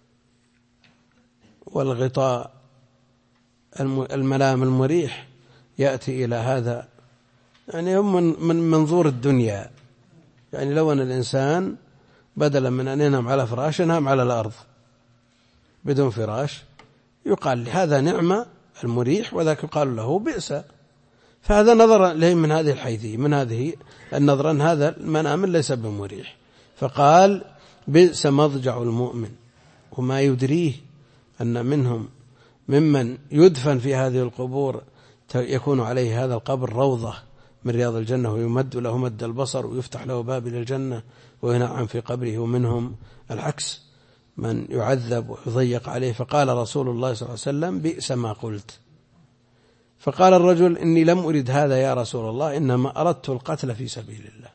والغطاء الملام المريح يأتي إلى هذا. يعني هم من منظور الدنيا. يعني لو أن الإنسان بدلا من أن ينام على فراش ينام على الأرض بدون فراش، يقال هذا نعمة المريح، وذاك يقال له بئس. فهذا نظر له من هذه الحيثية، من هذه النظرة أن هذا المنام ليس بمريح. فقال بئس مضجع المؤمن. وما يدريه أن منهم ممن يدفن في هذه القبور يكون عليه هذا القبر روضة من رياض الجنة، ويمد له مد البصر ويفتح له باب إلى الجنة وينعم في قبره. ومنهم العكس، من يعذب ويضيق عليه. فقال رسول الله صلى الله عليه وسلم بئس ما قلت. فقال الرجل إني لم أرد هذا يا رسول الله، إنما أردت القتل في سبيل الله،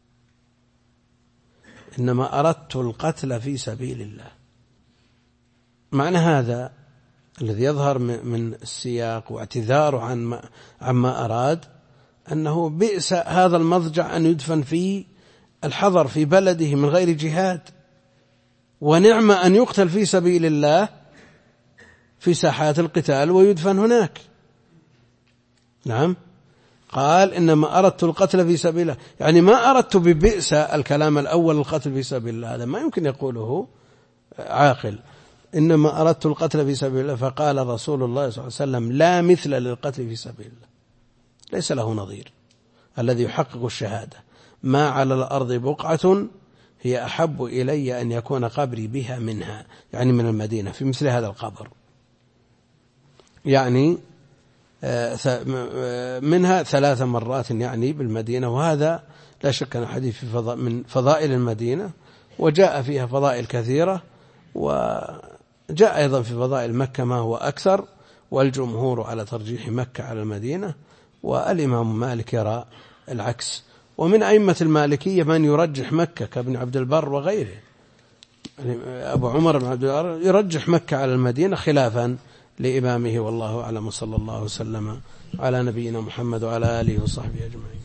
إنما أردت القتل في سبيل الله. معنى هذا الذي يظهر من السياق واعتذاره عما أراد أنه بئس هذا المضجع أن يدفن في الحضر في بلده من غير جهاد، ونعم أن يقتل في سبيل الله في ساحات القتال ويدفن هناك. نعم. قال إنما أردت القتل في سبيل الله، يعني ما أردت ببئس الكلام الأول القتل في سبيل الله، هذا ما يمكن يقوله عاقل. إنما أردت القتل في سبيل الله. فقال رسول الله صلى الله عليه وسلم لا مثل للقتل في سبيل الله، ليس له نظير الذي يحقق الشهادة. ما على الأرض بقعة هي أحب إلي أن يكون قبري بها منها، يعني من المدينة، في مثل هذا القبر، يعني منها 3 مرات يعني بالمدينة. وهذا لا شك أن حديث من فضائل المدينة، وجاء فيها فضائل كثيرة، وجاء أيضا في فضائل مكة ما هو أكثر، والجمهور على ترجيح مكة على المدينة، والإمام مالك يرى العكس. ومن أئمة المالكية من يرجح مكة كابن عبد البر وغيره. أبو عمر بن عبد البر يرجح مكة على المدينة خلافا لإمامه. والله أعلم، صلى الله وسلم على نبينا محمد وعلى آله وصحبه أجمعين.